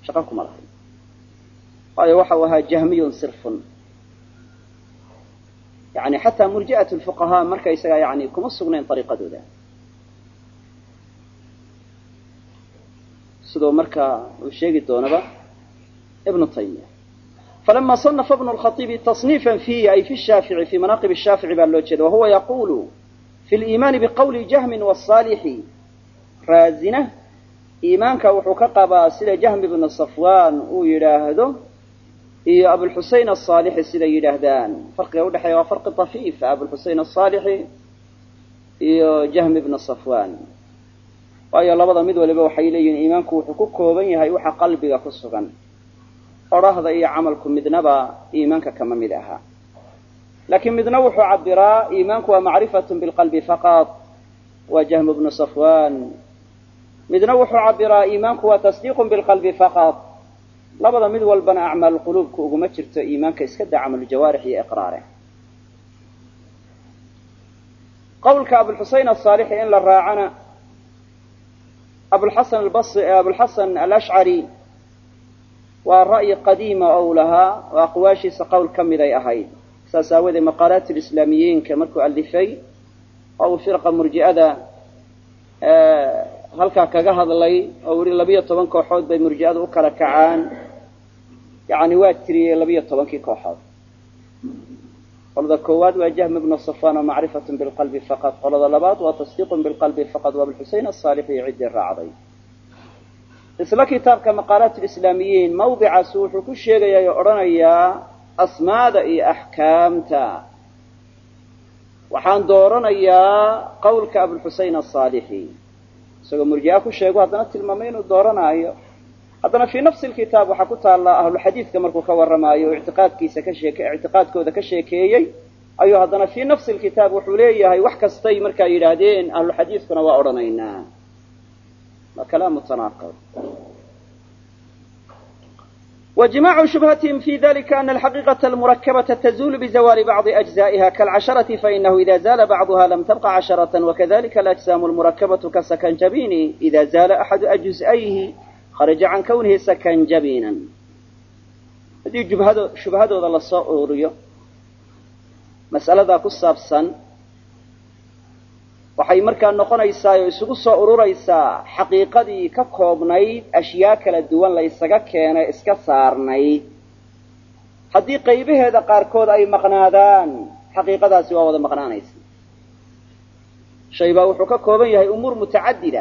waayo waxa uu ahaa jahmiyun sirfun yani xataa murji'at alfuqahaa markaysaga yani kuma sugnayn ariiqadooda sidoo markaa uu sheegi doonaba ibnu taymiya فلما صنف ابن الخطيب تصنيفا فيه أي في الشافعي في مناقب الشافعي باللوجد وهو يقول في الإيمان بقول جهم والصالح رازنة إيمانك وحكقب سيد جهم بن صفوان ويراهده هي أبو الحسين الصالح سيد يراهدان فرق يوضح وفرق طفيف أبو الحسين الصالح هي جهم بن صفوان وأي الله بضا مدول بوحي لي إيمانك وحكقه بيها يوحى قلبك قصغا orahda iyo camalku midnaba iimaanka kama mid aha laakiin midna wuxuu cabiraa iimaanku waa macrifatun bilqalbi faqat wa jahm ibn safwan midna wuxuu cabiraa iimaanku waa tasdiiqun bilqalbi faqat labada mid walbana acmaal qulubku uguma jirto iimaanka iska daa camal jawaarix iyo iqraar qowlka abu xusayn as-salih in la raacana abu hasan al-basri abu hasan al-ash'ari والرأي قديم أولها وأقواشي قول كم ذي أهيد ساساوذ مقالات الإسلاميين كمركو ألفي أو فرقة مرجئة هل كجهد لي أو لبية طبعا كحود بمرجئة وكلا كعان يعني واتري لبية طبعا كحود قال ذا كواد وجهم ابن الصفان معرفة بالقلب فقط قال ذا لبات وتصديق بالقلب فقط وبالحسين الصالح يعد الرعضي isla kitaabka maqaalaat islaamiyiin mawdicaas wuxuu ku sheegayaa oo oranayaa asmaada iyo ahkaamta waxaan dooranayaa qowlka abu xusayn as-saalihi isagoo murji'a ku sheego haddana tilmaamay inuu dooranayo haddana fi nafsi kitaab waxa ku taala ahlu xadiidka markuu ka waramayo i'tiqaadkooda ka sheekeeyay ayuu haddana fi nafsi kitaab wuxuu leeyahay wax kastay markaa yiraahdeen ahlu xadiidkuna waa oranaynaa كلام متناقض وجماع شبهتهم في ذلك أن الحقيقة المركبة تزول بزوال بعض أجزائها كالعشرة فإنه إذا زال بعضها لم تبقى عشرة وكذلك الأجسام المركبة كسكنجبين إذا زال أحد أجزائه خرج عن كونه سكنجبينا هذه شبهة الله الصورية مسألة ذا قصة بسن waxay markaa noqonaysaa oo isugu soo ururaysaa xaqiiqadii ka koobnayd ashyaa kala duwan la isaga keenay iska saarnayd haddii qaybaheeda qaarkood ay maqnaadaan xaqiiqadaasi waa wada maqnaanaysa shayba wuxuu ka kooban yahay umuur mutacadida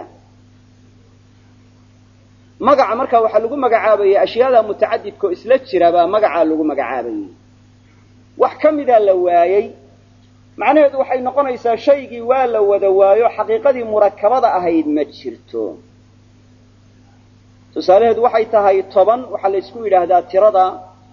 magaca markaa waxaa lagu magacaabayay ashyaada mutacadidka isla jiraba magaca lagu magacaabayay wax kamida la waayay macnaheedu waxay noqonaysaa shaygii waa la wada waayo xaqiiqadii murakabada ahayd ma jirto tusaalaheedu waxay tahay 10 waxa la isku yiraahdaa tirada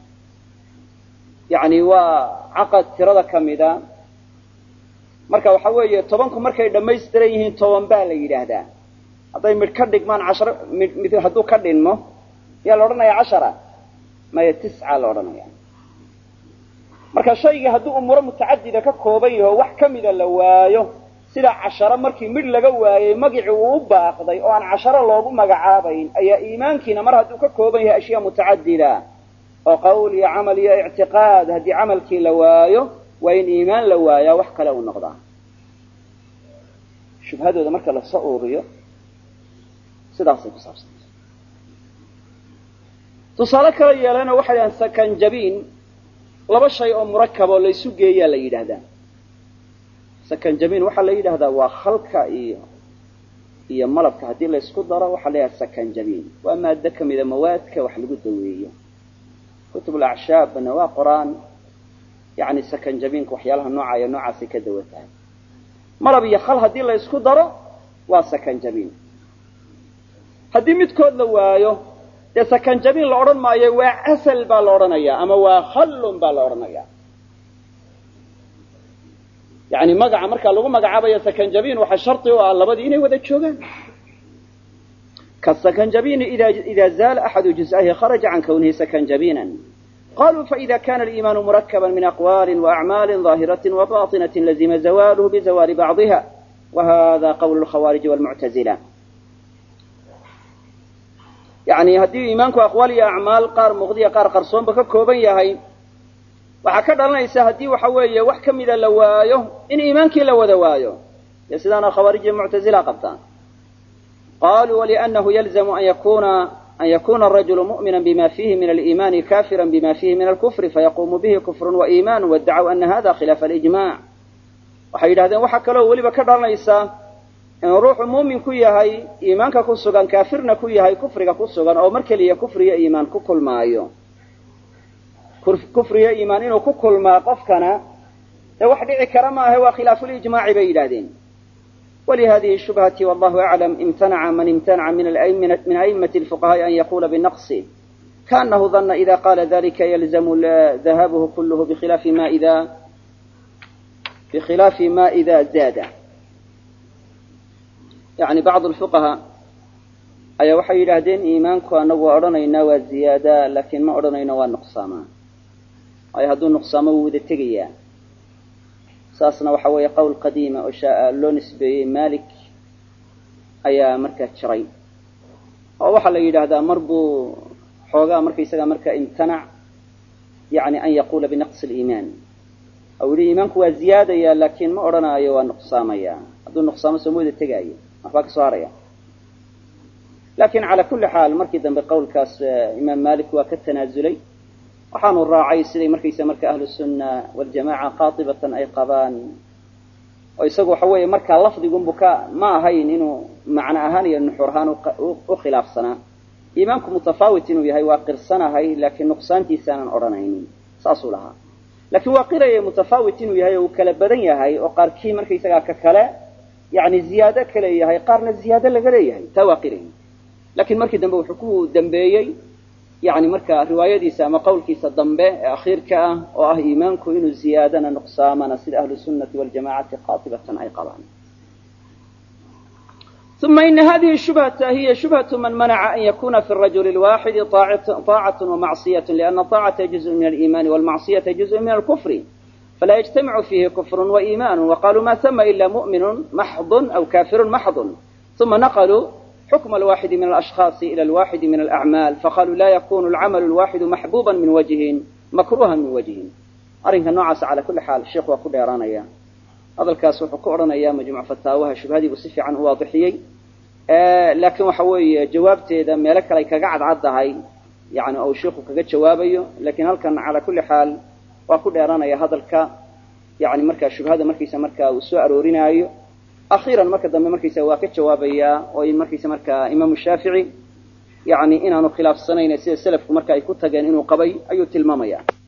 yani waa aqad tirada kamida marka waxa weeye 10ku markay dhameystiran yihiin 10 baa la yiraahdaa haday mid ka dhigmaan 10 mid haduu ka dhinmo yaa la oranayaa 10 ma 9 la oranayaa marka shayga haduu umuro mutaadida ka kooban yahay wax kamida la waayo sida 10 markii mid laga waayay magici uu baaqday oo aan 10 loogu magacaabayn ayaa iimaankiina mar haduu ka kooban yahay ashyaa mutaadida oo qowl iyo amal iyo i'tiqaad hadii amalkii la waayo waa in iimaan la waayo wax kale uu noqdaa shubhadooda marka la soo ururiyo sidaas ay ku saabsan tusaale kale yeelana waxa aan sakan jabin laba shay oo murakkab oo la isu geeyaa la yiraahdaa sakan jabin waxa la yiraahdaa waa khalka iyo malabka hadii la isku daro waxa la yiraahdaa sakan jabin waa maadda kamida mawaadka wax lagu daweeyo kutub al-a'shab waa quraan yani sakan jabin waxyaalaha noocaasi ka dawataa malab iyo khal hadii la isku daro waa sakan jabin hadii midkood la waayo de sakan jabin la oran maayo waa asal baa la oranayaa ama waa khallun baa la oranayaa yani magaca marka lagu magacaabayo sakan jabin waxa sharti oo ah labadii inay wada joogaan ka sakan jabin ida zaala ahad juz'ahi kharaja an kawnihi sakan jabinan قالوا فإذا كان الإيمان مركبا من أقوال وأعمال ظاهرة وباطنة لزم زواله بزوال بعضها، وهذا قول الخوارج والمعتزلة. يعني هدي إيمانك أقوال أعمال قار مغضية قار قرصون بك كوبية هاي وحكد الله يسهدي وحويه وحكم إذا لوايه إن إيمانك لو دوايه يسدان الخوارج المعتزلة قبطان. قالوا ولأنه يلزم أن يكون الرجل مؤمنا بما فيه من الإيمان كافرا بما فيه من الكفر فيقوم به كفر وإيمان، وادعوا أن هذا خلاف الإجماع. وحيد هذا وحكى له ولي بكدر ليسا إن روح مؤمن كيهاي إيمانك كسوغان كافرنا كيهاي كفرك كسوغان أو مركلي كفر يا إيمان ككل ما أيو كفر يا إيمان إنه ككل ما قفكنا وحد كرما هو خلاف الإجماع بيدادين. ولهذه الشبهة والله أعلم امتنع من امتنع من أئمة الفقهاء أن يقول بالنقص، كأنه ظن إذا قال ذلك يلزم ذهابه كله بخلاف ما إذا زاد. يعني بعض الفقهاء أي وحي لهدين إيمانك أنه أرنينا والزيادة لكن ما أرنينا والنقصاما، أي هدون نقصاما وذا تقيا ساسنا وحوي قول قديمة وشاء لون نسبي مالك أي مركة شرعي أو وحلا يدا مربو حوجا مركة يسجى مركة امتنع يعني أن يقول بنقص الإيمان أو الإيمان هو زيادة يا لكن ما أرنا أيوة نقصام يا هذا نقصام سمود التجاي أفاك صاريا. لكن على كل حال مركزا بقول كاس إمام مالك وكالتنازلي وحان الراعي سيدي مركز أهل السنة والجماعة قاطبة أي قبان ويسقوا حوي مركا لفظ يقوم بكاء ما هين إنه معنى أهاني النحورهان وخلاف سنة إيمانكم متفاوت إنه يهي واقر سنة هاي لكن نقصانتي سنة أرانيني ساسو لها لكن واقر متفاوت إنه يهي وكالبدن يهي وقار كي مركز ككلا يعني زيادة كلا يهي قارن الزيادة لغلي يهي تواقرين. لكن مركز دنبو حكوه دنبيي يعني مركا رواية سام قول كيس الضمبة أخير كأ وأه إيمانك إنه زيادة نقصام نسير أهل السنة والجماعة قاطبة أي قبان. ثم إن هذه الشبهة هي شبهة من منع أن يكون في الرجل الواحد طاعة ومعصية، لأن طاعة جزء من الإيمان والمعصية جزء من الكفر، فلا يجتمع فيه كفر وإيمان. وقالوا ما ثم إلا مؤمن محض أو كافر محض. ثم نقلوا حكم الواحد من الأشخاص إلى الواحد من الأعمال فقالوا لا يكون العمل الواحد محبوبا من وجه مكروها من وجه. أرنك النوعس على كل حال الشيخ وكل يرانيا هذا الكاس وحكورنا أيام مجمع فتاوها شبهدي وصفي عن واضحيي لكن وحوي جوابت إذا ملك لك قاعد عضهاي يعني أو شيخ كجت جوابيه، لكن هل كان على كل حال وكل يرانيا هذا الكا يعني مركز شبهة مركز وسوء رورينايو أخيرا مركز دم مركز واكت جوابيا وإن مركز إمام الشافعي يعني إن أنا خلاف السنين السلف مركز يكون تجان إنه قبي أيو تلماميا.